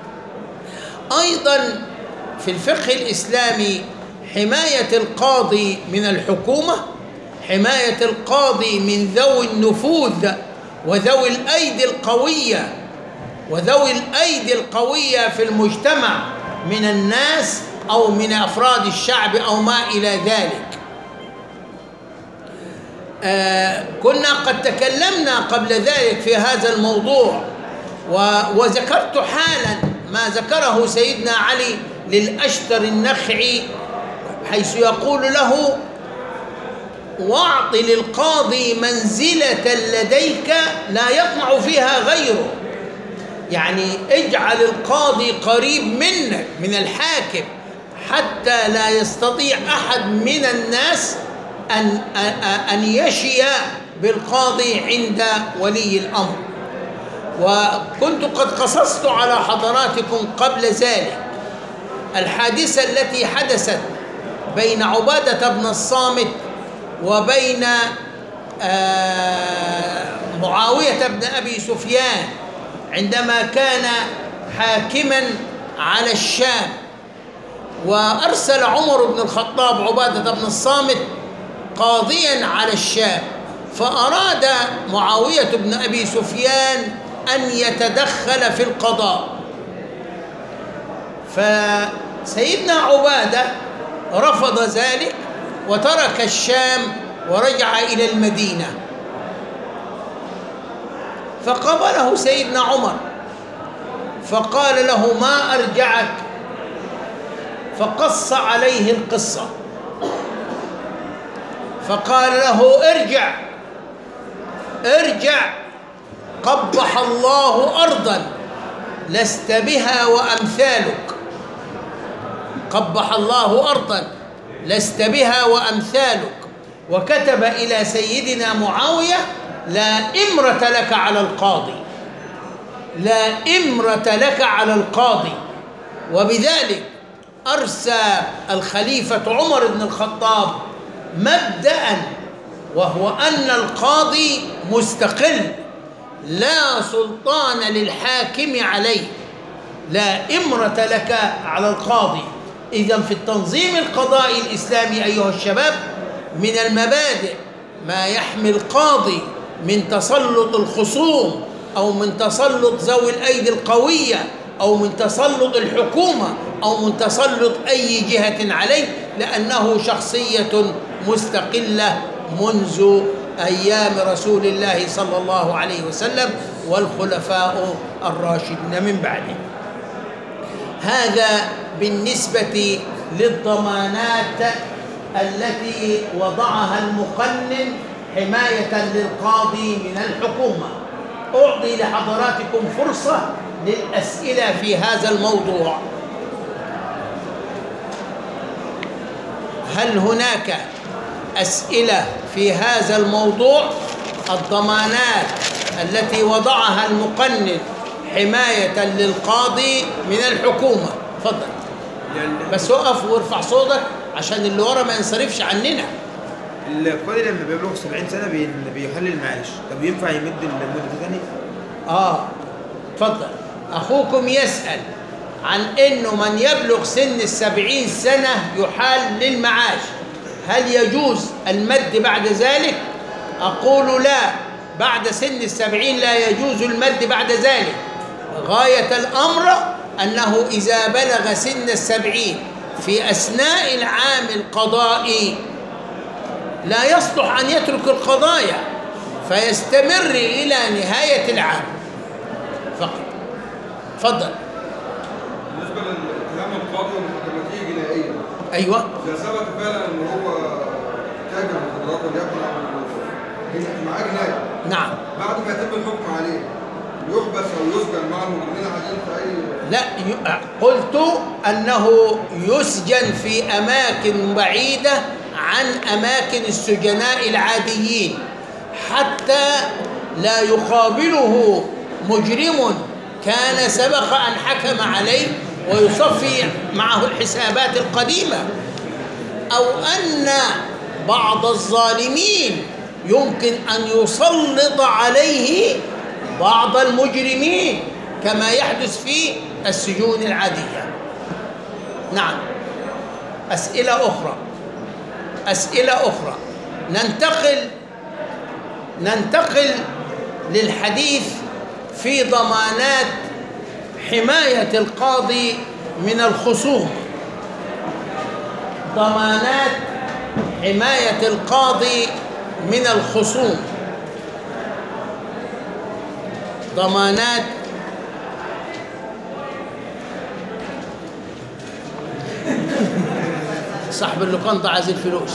[SPEAKER 1] أيضا في الفقه الإسلامي حماية القاضي من الحكومة، حماية القاضي من ذوي النفوذ وذوي الأيدي القوية في المجتمع من الناس أو من أفراد الشعب أو ما إلى ذلك. كنا قد تكلمنا قبل ذلك في هذا الموضوع، وذكرت حالا ما ذكره سيدنا علي للأشتر النخعي، حيث يقول له: واعط للقاضي منزلة لديك لا يطمع فيها غيره. يعني اجعل القاضي قريب منك، من الحاكم، حتى لا يستطيع أحد من الناس أن يشي بالقاضي عند ولي الأمر. وكنت قد قصصت على حضراتكم قبل ذلك الحادثة التي حدثت بين عبادة بن الصامت وبين معاوية بن أبي سفيان عندما كان حاكما على الشام، وأرسل عمر بن الخطاب عبادة بن الصامت قاضيا على الشام، فأراد معاوية بن أبي سفيان أن يتدخل في القضاء، فسيدنا عبادة رفض ذلك وترك الشام ورجع إلى المدينة، فقبله سيدنا عمر فقال له: ما أرجعك؟ فقص عليه القصة، فقال له: ارجع قبح الله أرضا لست بها وأمثالك، قبح الله أرضا لست بها وأمثالك. وكتب إلى سيدنا معاوية: لا إمرة لك على القاضي، لا إمرة لك على القاضي. وبذلك أرسى الخليفة عمر بن الخطاب مبدأ، وهو أن القاضي مستقل لا سلطان للحاكم عليه، لا إمرة لك على القاضي. إذن في التنظيم القضائي الإسلامي أيها الشباب من المبادئ ما يحمي القاضي من تسلط الخصوم أو من تسلط ذوي الأيدي القوية أو من تسلط الحكومة أو من تسلط أي جهة عليه، لأنه شخصية مستقلة منذ أيام رسول الله صلى الله عليه وسلم والخلفاء الراشدين من بعده. هذا بالنسبة للضمانات التي وضعها المقنن حماية للقاضي من الحكومة. أعطي لحضراتكم فرصة للأسئلة في هذا الموضوع. هل هناك أسئلة في هذا الموضوع؟ الضمانات التي وضعها المقنن حماية للقاضي من الحكومة. تفضل بس وقف وارفع صوتك عشان اللي ورا ما ينصرفش عننا.
[SPEAKER 2] القاضي لما بيبلغ 70 سنة بيحل المعاش، طب ينفع يمد المدة تاني؟
[SPEAKER 1] تفضل. أخوكم يسأل عن إنه من يبلغ سن 70 سنة يحال للمعاش، هل يجوز المد بعد ذلك؟ أقول لا، بعد سن 70 لا يجوز المد بعد ذلك. غاية الأمر أنه إذا بلغ سن 70 في أثناء العام القضائي لا يصلح أن يترك القضايا فيستمر إلى نهاية العام فقط. تفضل.
[SPEAKER 3] بالنسبة للاتهام القاضي والمحكمة الجنائية،
[SPEAKER 1] أيوة،
[SPEAKER 3] إذا ثبت فعلا أن هو تاجر مخدرات وليكن معاه جناية،
[SPEAKER 1] نعم،
[SPEAKER 3] بعد ما يتم الحكم عليه يحبس أو يسجن مع المجرمين العاديين في أي؟
[SPEAKER 1] لا، قلت أنه يسجن في أماكن بعيدة عن أماكن السجناء العاديين حتى لا يقابله مجرم كان سبق أن حكم عليه ويصفي معه الحسابات القديمة، أو أن بعض الظالمين يمكن أن يسلط عليه بعض المجرمين كما يحدث في السجون العادية. نعم. أسئلة أخرى. ننتقل للحديث في ضمانات حماية القاضي من الخصوم. ضمانات حماية القاضي من الخصوم. ضمانات صاحب اللقنطة عايز الفلوس.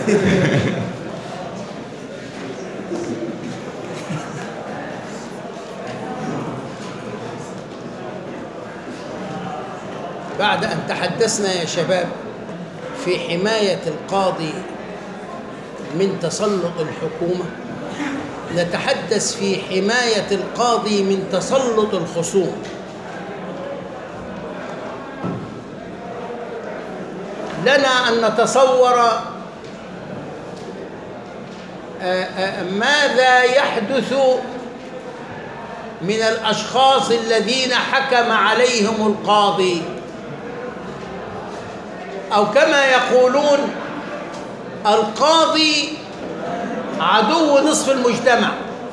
[SPEAKER 1] بعد أن تحدثنا يا شباب في حماية القاضي من تسلط الحكومة، نتحدث في حماية القاضي من تسلط الخصوم. لنا أن نتصور ماذا يحدث من الأشخاص الذين حكم عليهم القاضي، أو كما يقولون القاضي عدو نصف المجتمع.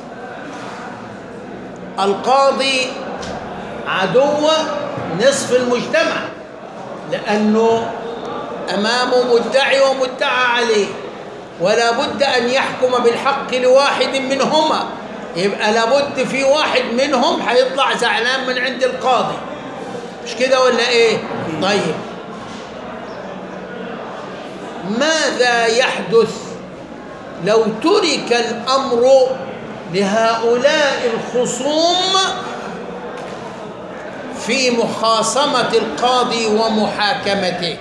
[SPEAKER 1] القاضي عدو نصف المجتمع، لأنه أمامه مدعي ومدعى عليه، ولا بد أن يحكم بالحق لواحد منهما، يبقى لابد في واحد منهم هيطلع زعلان من عند القاضي، مش كده ولا إيه؟ طيب ماذا يحدث لو ترك الأمر لهؤلاء الخصوم في مخاصمة القاضي ومحاكمته؟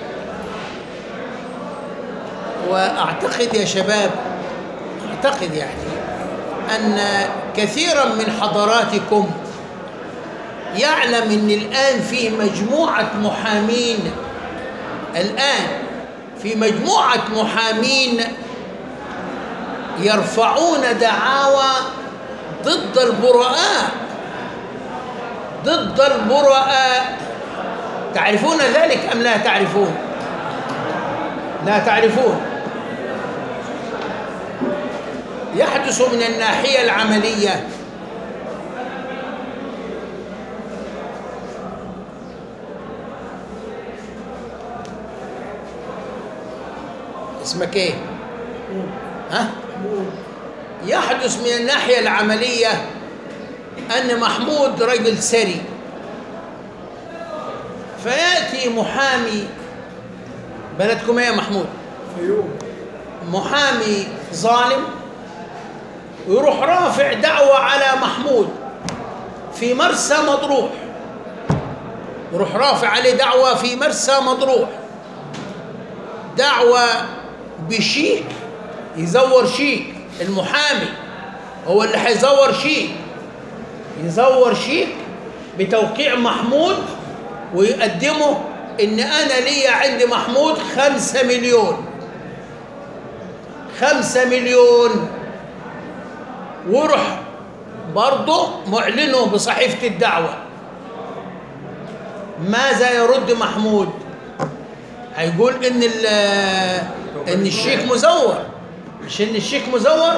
[SPEAKER 1] وأعتقد يا شباب، أعتقد يعني أن كثيرا من حضراتكم يعلم أن الآن في مجموعة محامين، الآن في مجموعة محامين يرفعون دعاوى ضد البراء، ضد البراء. تعرفون ذلك أم لا تعرفون؟ لا تعرفون. يحدث من الناحية العملية اسمك ايه؟ ها؟ يحدث من الناحية العملية أن محمود رجل ثري، فيأتي محامي، بلدكم ايه يا محمود؟
[SPEAKER 3] فيوم.
[SPEAKER 1] محامي ظالم ويروح رافع دعوة على محمود في مرسى مطروح، يروح رافع عليه دعوة في مرسى مطروح، دعوة بشيك، يزور شيك. المحامي هو اللي هيزور شيك، يزور شيك بتوقيع محمود ويقدمه إن أنا ليا عند محمود 5 مليون، 5 مليون، وروح برضه معلنه بصحيفة الدعوة. ماذا يرد محمود؟ هيقول إن الشيك مزور، مش إن الشيك مزور؟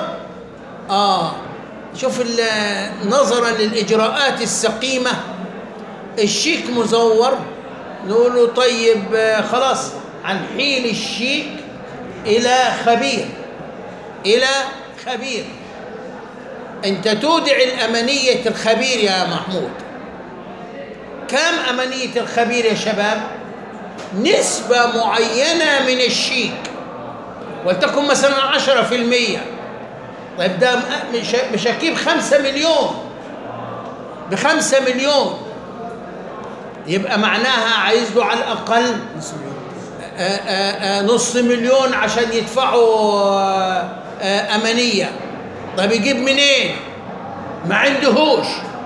[SPEAKER 1] شوف نظرا للإجراءات السقيمة، الشيك مزور، نقول له طيب خلاص هنحيل الشيك إلى خبير، إلى خبير. أنت تودع الأمانية الخبير يا محمود. كم أمانية الخبير يا شباب؟ نسبة معينة من الشيك، ولتكن مثلا 10%. طيب ده مش أكيد 5 مليون، ب5 مليون يبقى معناها عايز له على الأقل نص مليون عشان يدفعوا أمانية. طيب يجيب منين؟ ما عندهوش.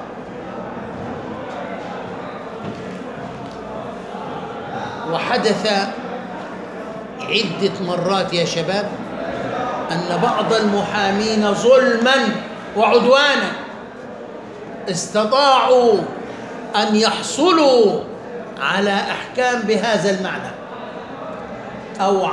[SPEAKER 1] وحدث عدة مرات يا شباب أن بعض المحامين ظلما وعدوانا استطاعوا أن يحصلوا على أحكام بهذا المعنى، أو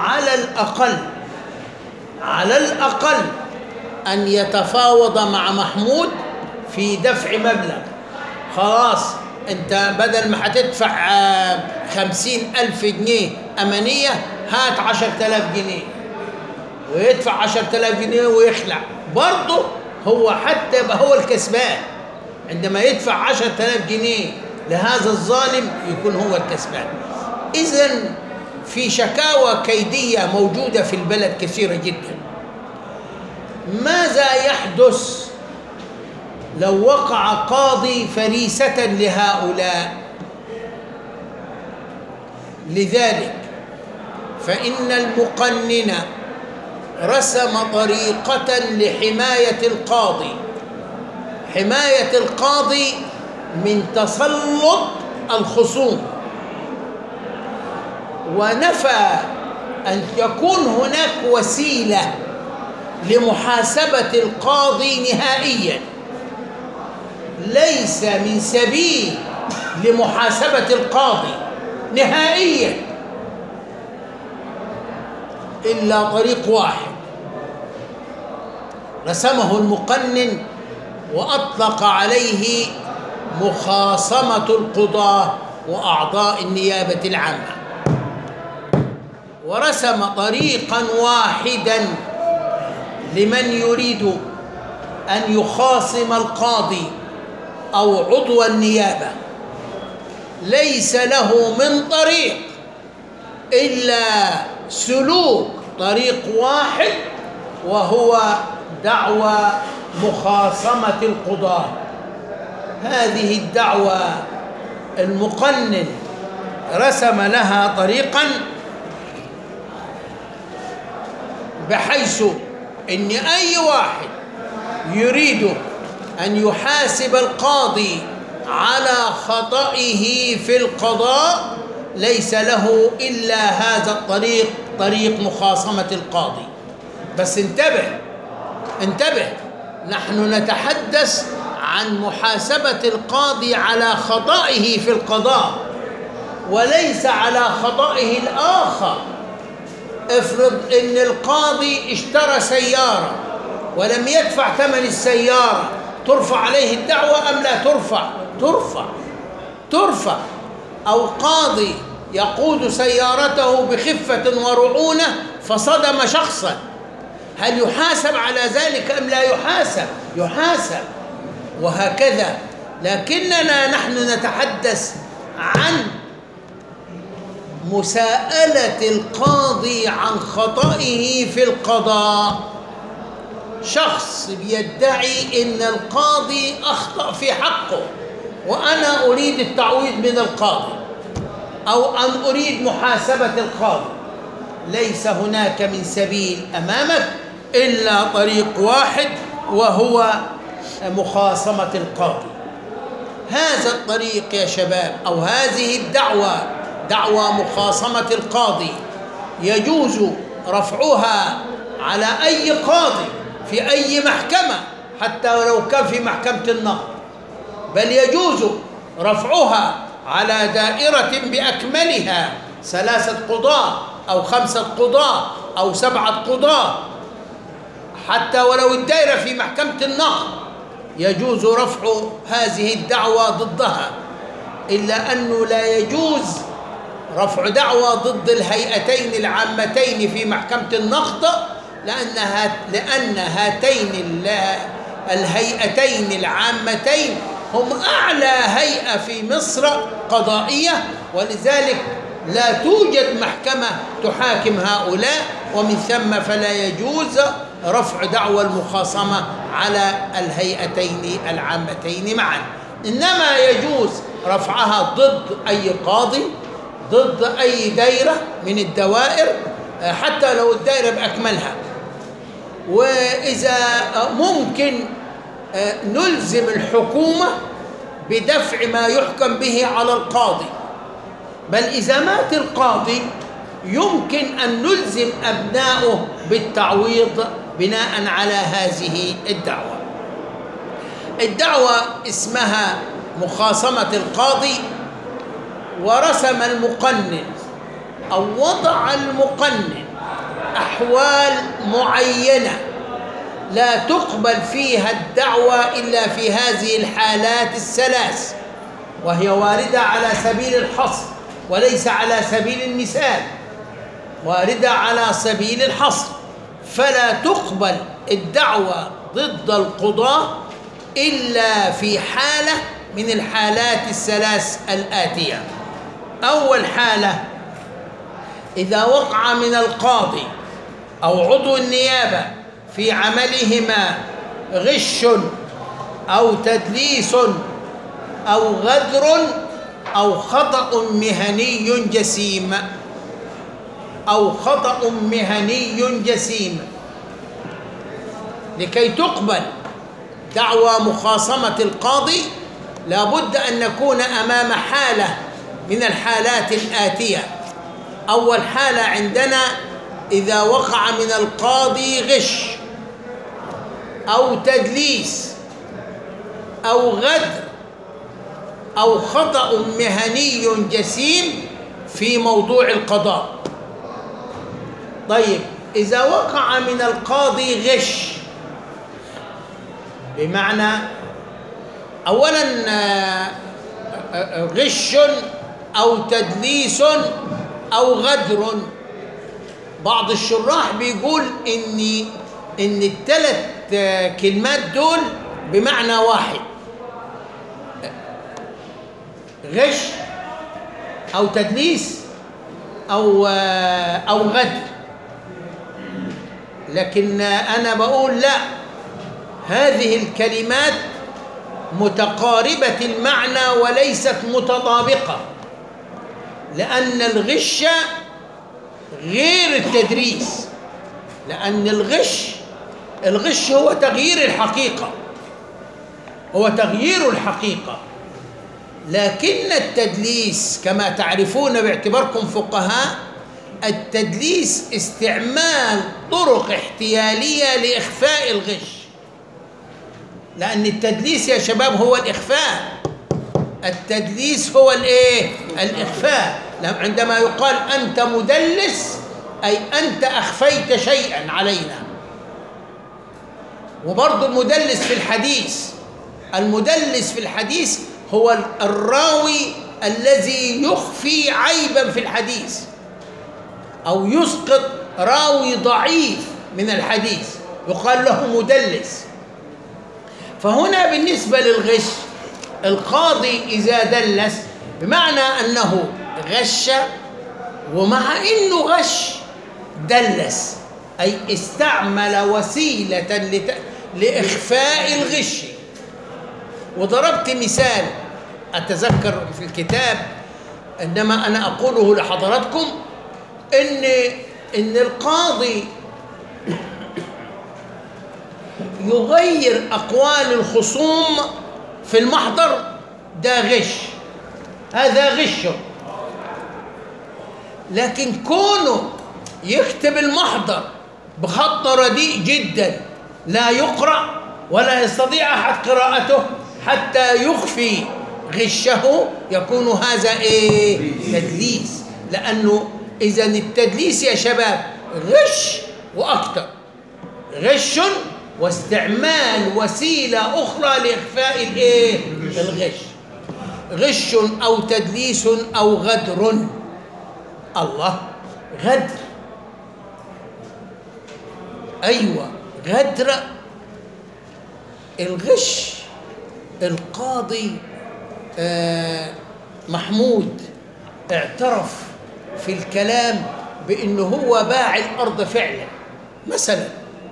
[SPEAKER 1] على الأقل أن يتفاوض مع محمود في دفع مبلغ. خلاص أنت بدل ما هتدفع 50,000 جنيه أمانية، هات 10,000 جنيه، ويدفع 10,000 جنيه ويخلع. برضه هو حتى يبقى هو الكسبان، عندما يدفع 10,000 جنيه لهذا الظالم يكون هو الكسبان. إذن في شكاوى كيدية موجودة في البلد كثيرة جدا. ماذا يحدث لو وقع قاضي فريسة لهؤلاء؟ لذلك فإن المقنن رسم طريقة لحماية القاضي، حماية القاضي من تسلط الخصوم، ونفى أن يكون هناك وسيلة لمحاسبة القاضي نهائيا، ليس من سبيل لمحاسبة القاضي نهائيا إلا طريق واحد رسمه المقنن وأطلق عليه مخاصمة القضاة وأعضاء النيابة العامة، ورسم طريقا واحدا لمن يريد أن يخاصم القاضي أو عضو النيابة، ليس له من طريق إلا سلوك طريق واحد، وهو دعوى مخاصمة القضاة. هذه الدعوى المقنن رسم لها طريقا بحيث إن أي واحد يريد أن يحاسب القاضي على خطئه في القضاء ليس له إلا هذا الطريق، طريق مخاصمة القاضي. بس انتبه، نحن نتحدث عن محاسبة القاضي على خطئه في القضاء وليس على خطئه الآخر. افرض ان القاضي اشترى سيارة ولم يدفع ثمن السيارة، ترفع عليه الدعوة أم لا ترفع؟ ترفع. أو قاضي يقود سيارته بخفة ورعونة فصدم شخصا، هل يحاسب على ذلك أم لا يحاسب؟ يحاسب. وهكذا. لكننا نحن نتحدث عن مساءلة القاضي عن خطئه في القضاء. شخص يدعي إن القاضي أخطأ في حقه وأنا أريد التعويض من القاضي أو أن أريد محاسبة القاضي، ليس هناك من سبيل أمامك إلا طريق واحد وهو مخاصمة القاضي. هذا الطريق يا شباب أو هذه الدعوة، دعوى مخاصمة القاضي، يجوز رفعها على أي قاضي في أي محكمة حتى ولو كان في محكمة النقض، بل يجوز رفعها على دائرة بأكملها 3 قضاة أو 5 قضاة أو 7 قضاة، حتى ولو الدائرة في محكمة النقض يجوز رفع هذه الدعوة ضدها، إلا أنه لا يجوز رفع دعوى ضد الهيئتين العامتين في محكمة النقض، لأن هاتين الهيئتين العامتين هم أعلى هيئة في مصر قضائية، ولذلك لا توجد محكمة تحاكم هؤلاء، ومن ثم فلا يجوز رفع دعوى المخاصمة على الهيئتين العامتين معا، إنما يجوز رفعها ضد أي قاضي، ضد أي دائرة من الدوائر، حتى لو الدائرة بأكملها. وإذا ممكن نلزم الحكومة بدفع ما يحكم به على القاضي، بل إذا مات القاضي يمكن أن نلزم أبناؤه بالتعويض بناء على هذه الدعوة. الدعوة اسمها مخاصمة القاضي، ورسم المقنن أو وضع المقنن أحوال معينة لا تقبل فيها الدعوة إلا في هذه الحالات ال3، وهي واردة على سبيل الحصر وليس على سبيل المثال، واردة على سبيل الحصر. فلا تقبل الدعوة ضد القضاة إلا في حالة من الحالات ال3 الآتية. أول حالة، إذا وقع من القاضي أو عضو النيابة في عملهما غش أو تدليس أو غدر أو خطأ مهني جسيم لكي تقبل دعوى مخاصمة القاضي لابد أن نكون أمام حالة من الحالات الآتية. أول حالة عندنا إذا وقع من القاضي غش أو تدليس أو غدر أو خطأ مهني جسيم في موضوع القضاء. طيب إذا وقع من القاضي غش، بمعنى أولا غش أو تدليس أو غدر. بعض الشراح بيقول إن الثلاث كلمات دول بمعنى واحد، غش أو تدليس أو غدر. لكن أنا بقول لا، هذه الكلمات متقاربة المعنى وليست متطابقة، لأن الغش غير التدريس، لأن الغش هو تغيير الحقيقة، هو تغيير الحقيقة. لكن التدليس كما تعرفون باعتباركم فقهاء، التدليس استعمال طرق احتيالية لإخفاء الغش، لأن التدليس يا شباب هو الإخفاء. التدليس هو الإخفاء. عندما يقال أنت مدلس أي أنت أخفيت شيئا علينا. وبرضو المدلس في الحديث هو الراوي الذي يخفي عيبا في الحديث أو يسقط راوي ضعيف من الحديث، يقال له مدلس. فهنا بالنسبة للغش، القاضي إذا دلس بمعنى أنه غش، ومع أنه غش دلس، أي استعمل وسيلة لإخفاء الغش. وضربت مثال أتذكر في الكتاب، إنما أنا أقوله لحضراتكم، إن القاضي يغير أقوال الخصوم في المحضر، ده غش، هذا غش. لكن كونه يكتب المحضر بخط رديء جدا لا يقرأ ولا يستطيع أحد قراءته حتى يخفي غشه، يكون هذا تدليس. لأنه إذن التدليس يا شباب غش وأكثر، غش واستعمال وسيلة أخرى لإخفاء الغش. غش أو تدليس أو غدر. الله، غدر، أيوة غدر. الغش القاضي محمود اعترف في الكلام بأنه هو باع الأرض فعلا مثلا،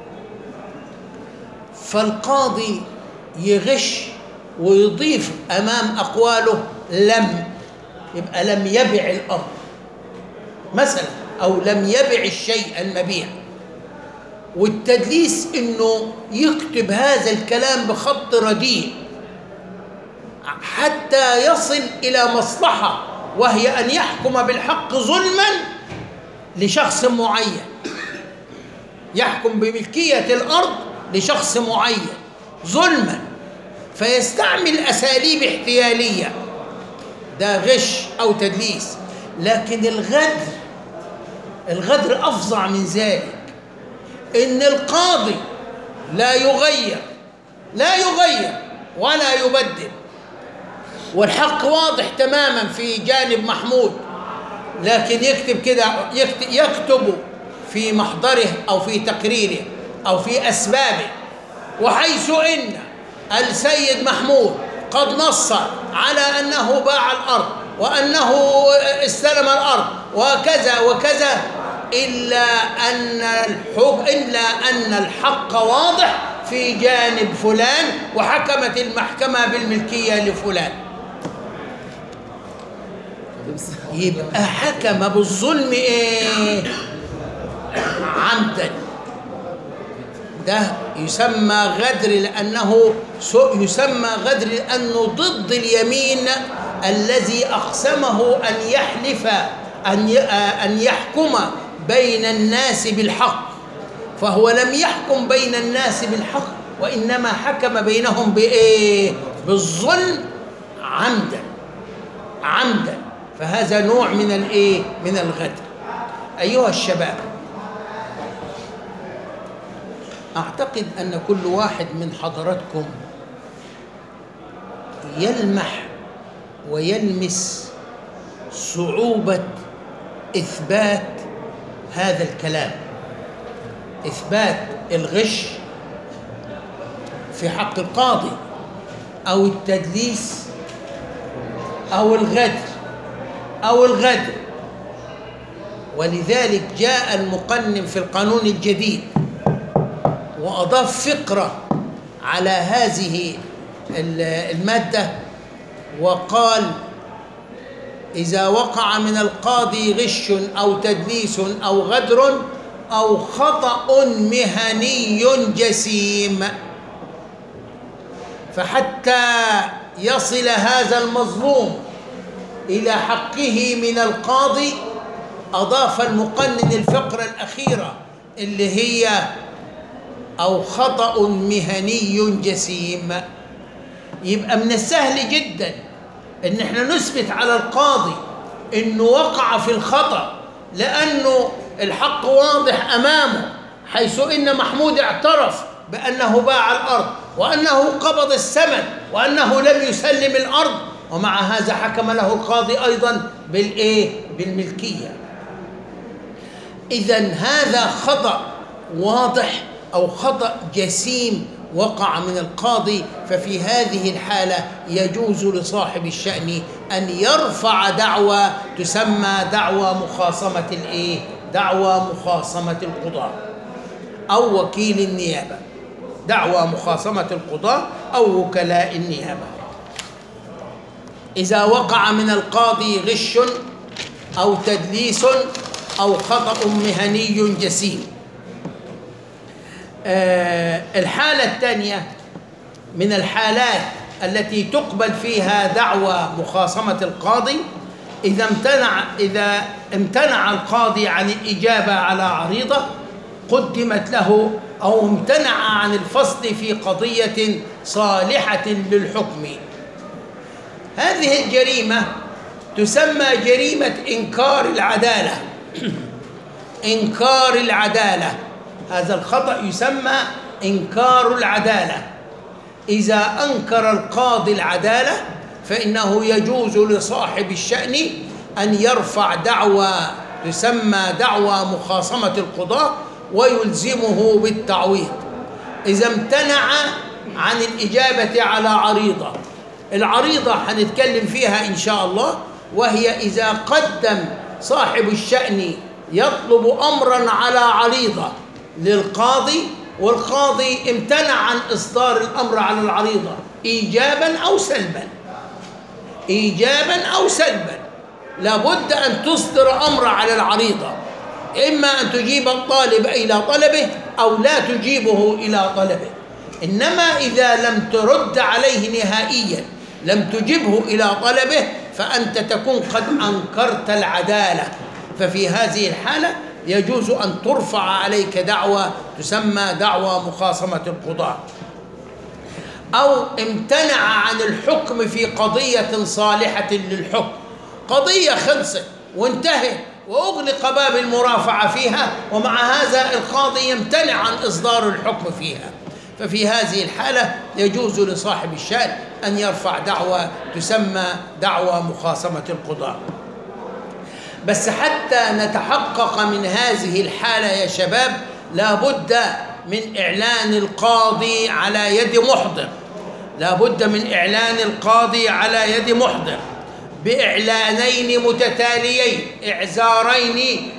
[SPEAKER 1] فالقاضي يغش ويضيف أمام أقواله لم، يبقى لم يبع الأرض مثلا، أو لم يبع الشيء المبيع. والتدليس إنه يكتب هذا الكلام بخط رديء حتى يصل إلى مصلحة، وهي أن يحكم بالحق ظلما لشخص معين، يحكم بملكية الأرض لشخص معين ظلما، فيستعمل أساليب احتيالية، ده غش أو تدليس. لكن الغدر أفظع من ذلك، إن القاضي لا يغير ولا يبدل، والحق واضح تماما في جانب محمود، لكن يكتب كده، يكتب في محضره أو في تقريره أو في أسبابه، وحيث إن السيد محمود قد نص على أنه باع الأرض وأنه استلم الأرض وكذا وكذا، إلا أن الحق واضح في جانب فلان، وحكمت المحكمة بالملكية لفلان، يبقى حكم بالظلم عمدا. ده يسمى غدر، لأنه ضد اليمين الذي أقسمه أن يحلف أن يحكم بين الناس بالحق، فهو لم يحكم بين الناس بالحق، وإنما حكم بينهم بإيه؟ بالظلم عمدا. فهذا نوع من الإيه؟ من الغدر. أيها الشباب، أعتقد أن كل واحد من حضراتكم يلمح ويلمس صعوبة إثبات هذا الكلام، إثبات الغش في حق القاضي أو التدليس أو الغدر. ولذلك جاء المقنن في القانون الجديد وأضاف فقرة على هذه المادة وقال: إذا وقع من القاضي غش أو تدليس أو غدر أو خطأ مهني جسيم، فحتى يصل هذا المظلوم إلى حقه من القاضي أضاف المقنن الفقرة الأخيرة اللي هي أو خطأ مهني جسيم. يبقى من السهل جدا إن احنا نثبت على القاضي إنه وقع في الخطأ، لأنه الحق واضح أمامه، حيث إن محمود اعترف بأنه باع الأرض وأنه قبض الثمن وأنه لم يسلم الأرض، ومع هذا حكم له القاضي أيضا بالملكية. إذن هذا خطأ واضح أو خطأ جسيم وقع من القاضي، ففي هذه الحالة يجوز لصاحب الشأن أن يرفع دعوى تسمى دعوى مخاصمة القضاء أو وكيل النيابة، دعوى مخاصمة القضاء أو وكلاء النيابة. إذا وقع من القاضي غش أو تدليس أو خطأ مهني جسيم. الحالة الثانية من الحالات التي تقبل فيها دعوى مخاصمة القاضي إذا امتنع القاضي عن الإجابة على عريضة قدمت له، أو امتنع عن الفصل في قضية صالحة للحكم. هذه الجريمة تسمى جريمة إنكار العدالة. إنكار العدالة، هذا الخطأ يسمى إنكار العدالة. إذا أنكر القاضي العدالة فإنه يجوز لصاحب الشأن أن يرفع دعوى تسمى دعوى مخاصمة القضاء ويلزمه بالتعويض. إذا امتنع عن الإجابة على عريضة، العريضة هنتكلم فيها إن شاء الله، وهي إذا قدم صاحب الشأن يطلب أمرا على عريضة للقاضي والقاضي امتنع عن إصدار الأمر على العريضة إيجابا أو سلبا، لابد أن تصدر أمر على العريضة، إما أن تجيب الطالب إلى طلبه أو لا تجيبه إلى طلبه. إنما إذا لم ترد عليه نهائيا، لم تجبه إلى طلبه، فأنت تكون قد أنكرت العدالة. ففي هذه الحالة يجوز أن ترفع عليك دعوى تسمى دعوى مخاصمة القضاء. أو امتنع عن الحكم في قضية صالحة للحكم، قضية خلصت وانتهت وأغلق باب المرافعة فيها، ومع هذا القاضي يمتنع عن إصدار الحكم فيها، ففي هذه الحالة يجوز لصاحب الشأن أن يرفع دعوى تسمى دعوى مخاصمة القضاء. بس حتى نتحقق من هذه الحالة يا شباب لابد من إعلان القاضي على يد محضر، لابد من إعلان القاضي على يد محضر بإعلانين متتاليين، إعذارين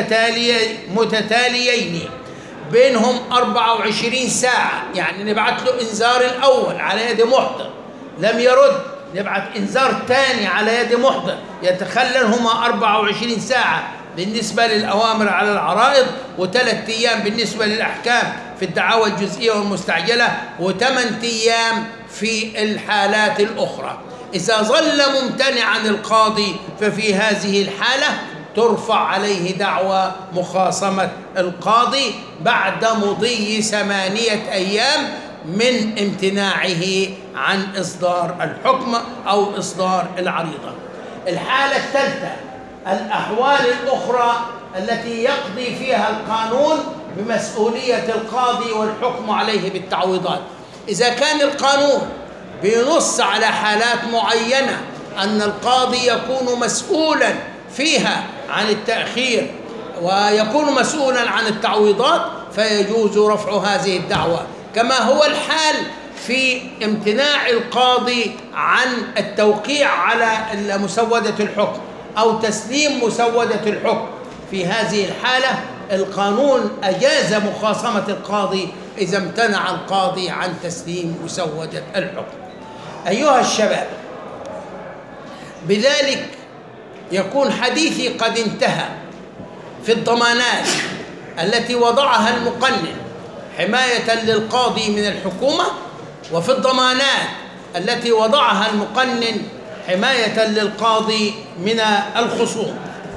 [SPEAKER 1] متتاليين بينهم 24 ساعة، يعني نبعث له إنذار الأول على يد محضر، لم يرد نبعث إنذار ثاني على يد محضر، يتخللهما 24 ساعة بالنسبة للأوامر على العرائض، و3 أيام بالنسبة للأحكام في الدعاوى الجزئية والمستعجلة، و8 أيام في الحالات الأخرى. إذا ظل ممتنعا القاضي ففي هذه الحالة ترفع عليه دعوى مخاصمة القاضي بعد مضي 8 أيام من امتناعه عن إصدار الحكم أو إصدار العريضة. الحالة الثالثة الأحوال الأخرى التي يقضي فيها القانون بمسؤولية القاضي والحكم عليه بالتعويضات. إذا كان القانون بينص على حالات معينة أن القاضي يكون مسؤولا فيها عن التأخير ويكون مسؤولا عن التعويضات، فيجوز رفع هذه الدعوى، كما هو الحال في امتناع القاضي عن التوقيع على مسودة الحكم أو تسليم مسودة الحكم. في هذه الحالة القانون أجاز مخاصمة القاضي إذا امتنع القاضي عن تسليم مسودة الحكم. أيها الشباب، بذلك يكون حديثي قد انتهى في الضمانات التي وضعها المقنن حماية للقاضي من الحكومة، وفي الضمانات التي وضعها المقنن حماية للقاضي من الخصوم.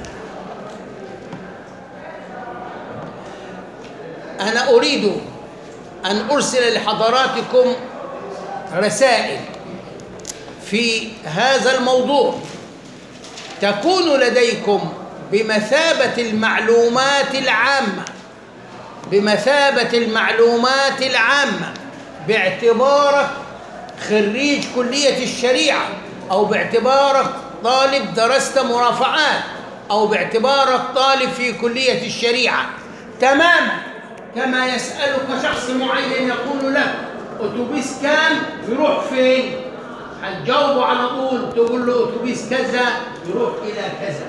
[SPEAKER 1] أنا أريد أن أرسل لحضراتكم رسائل في هذا الموضوع تكون لديكم بمثابة المعلومات العامة، بمثابة المعلومات العامة، باعتبارك خريج كلية الشريعة، أو باعتبارك طالب درست مرافعات، أو باعتبارك طالب في كلية الشريعة، تماما كما يسألك شخص معين يقول لك أتوبيس كام يروح فين؟ هتجاوبه على طول، تقول له أتوبيس كذا يروح إلى كذا.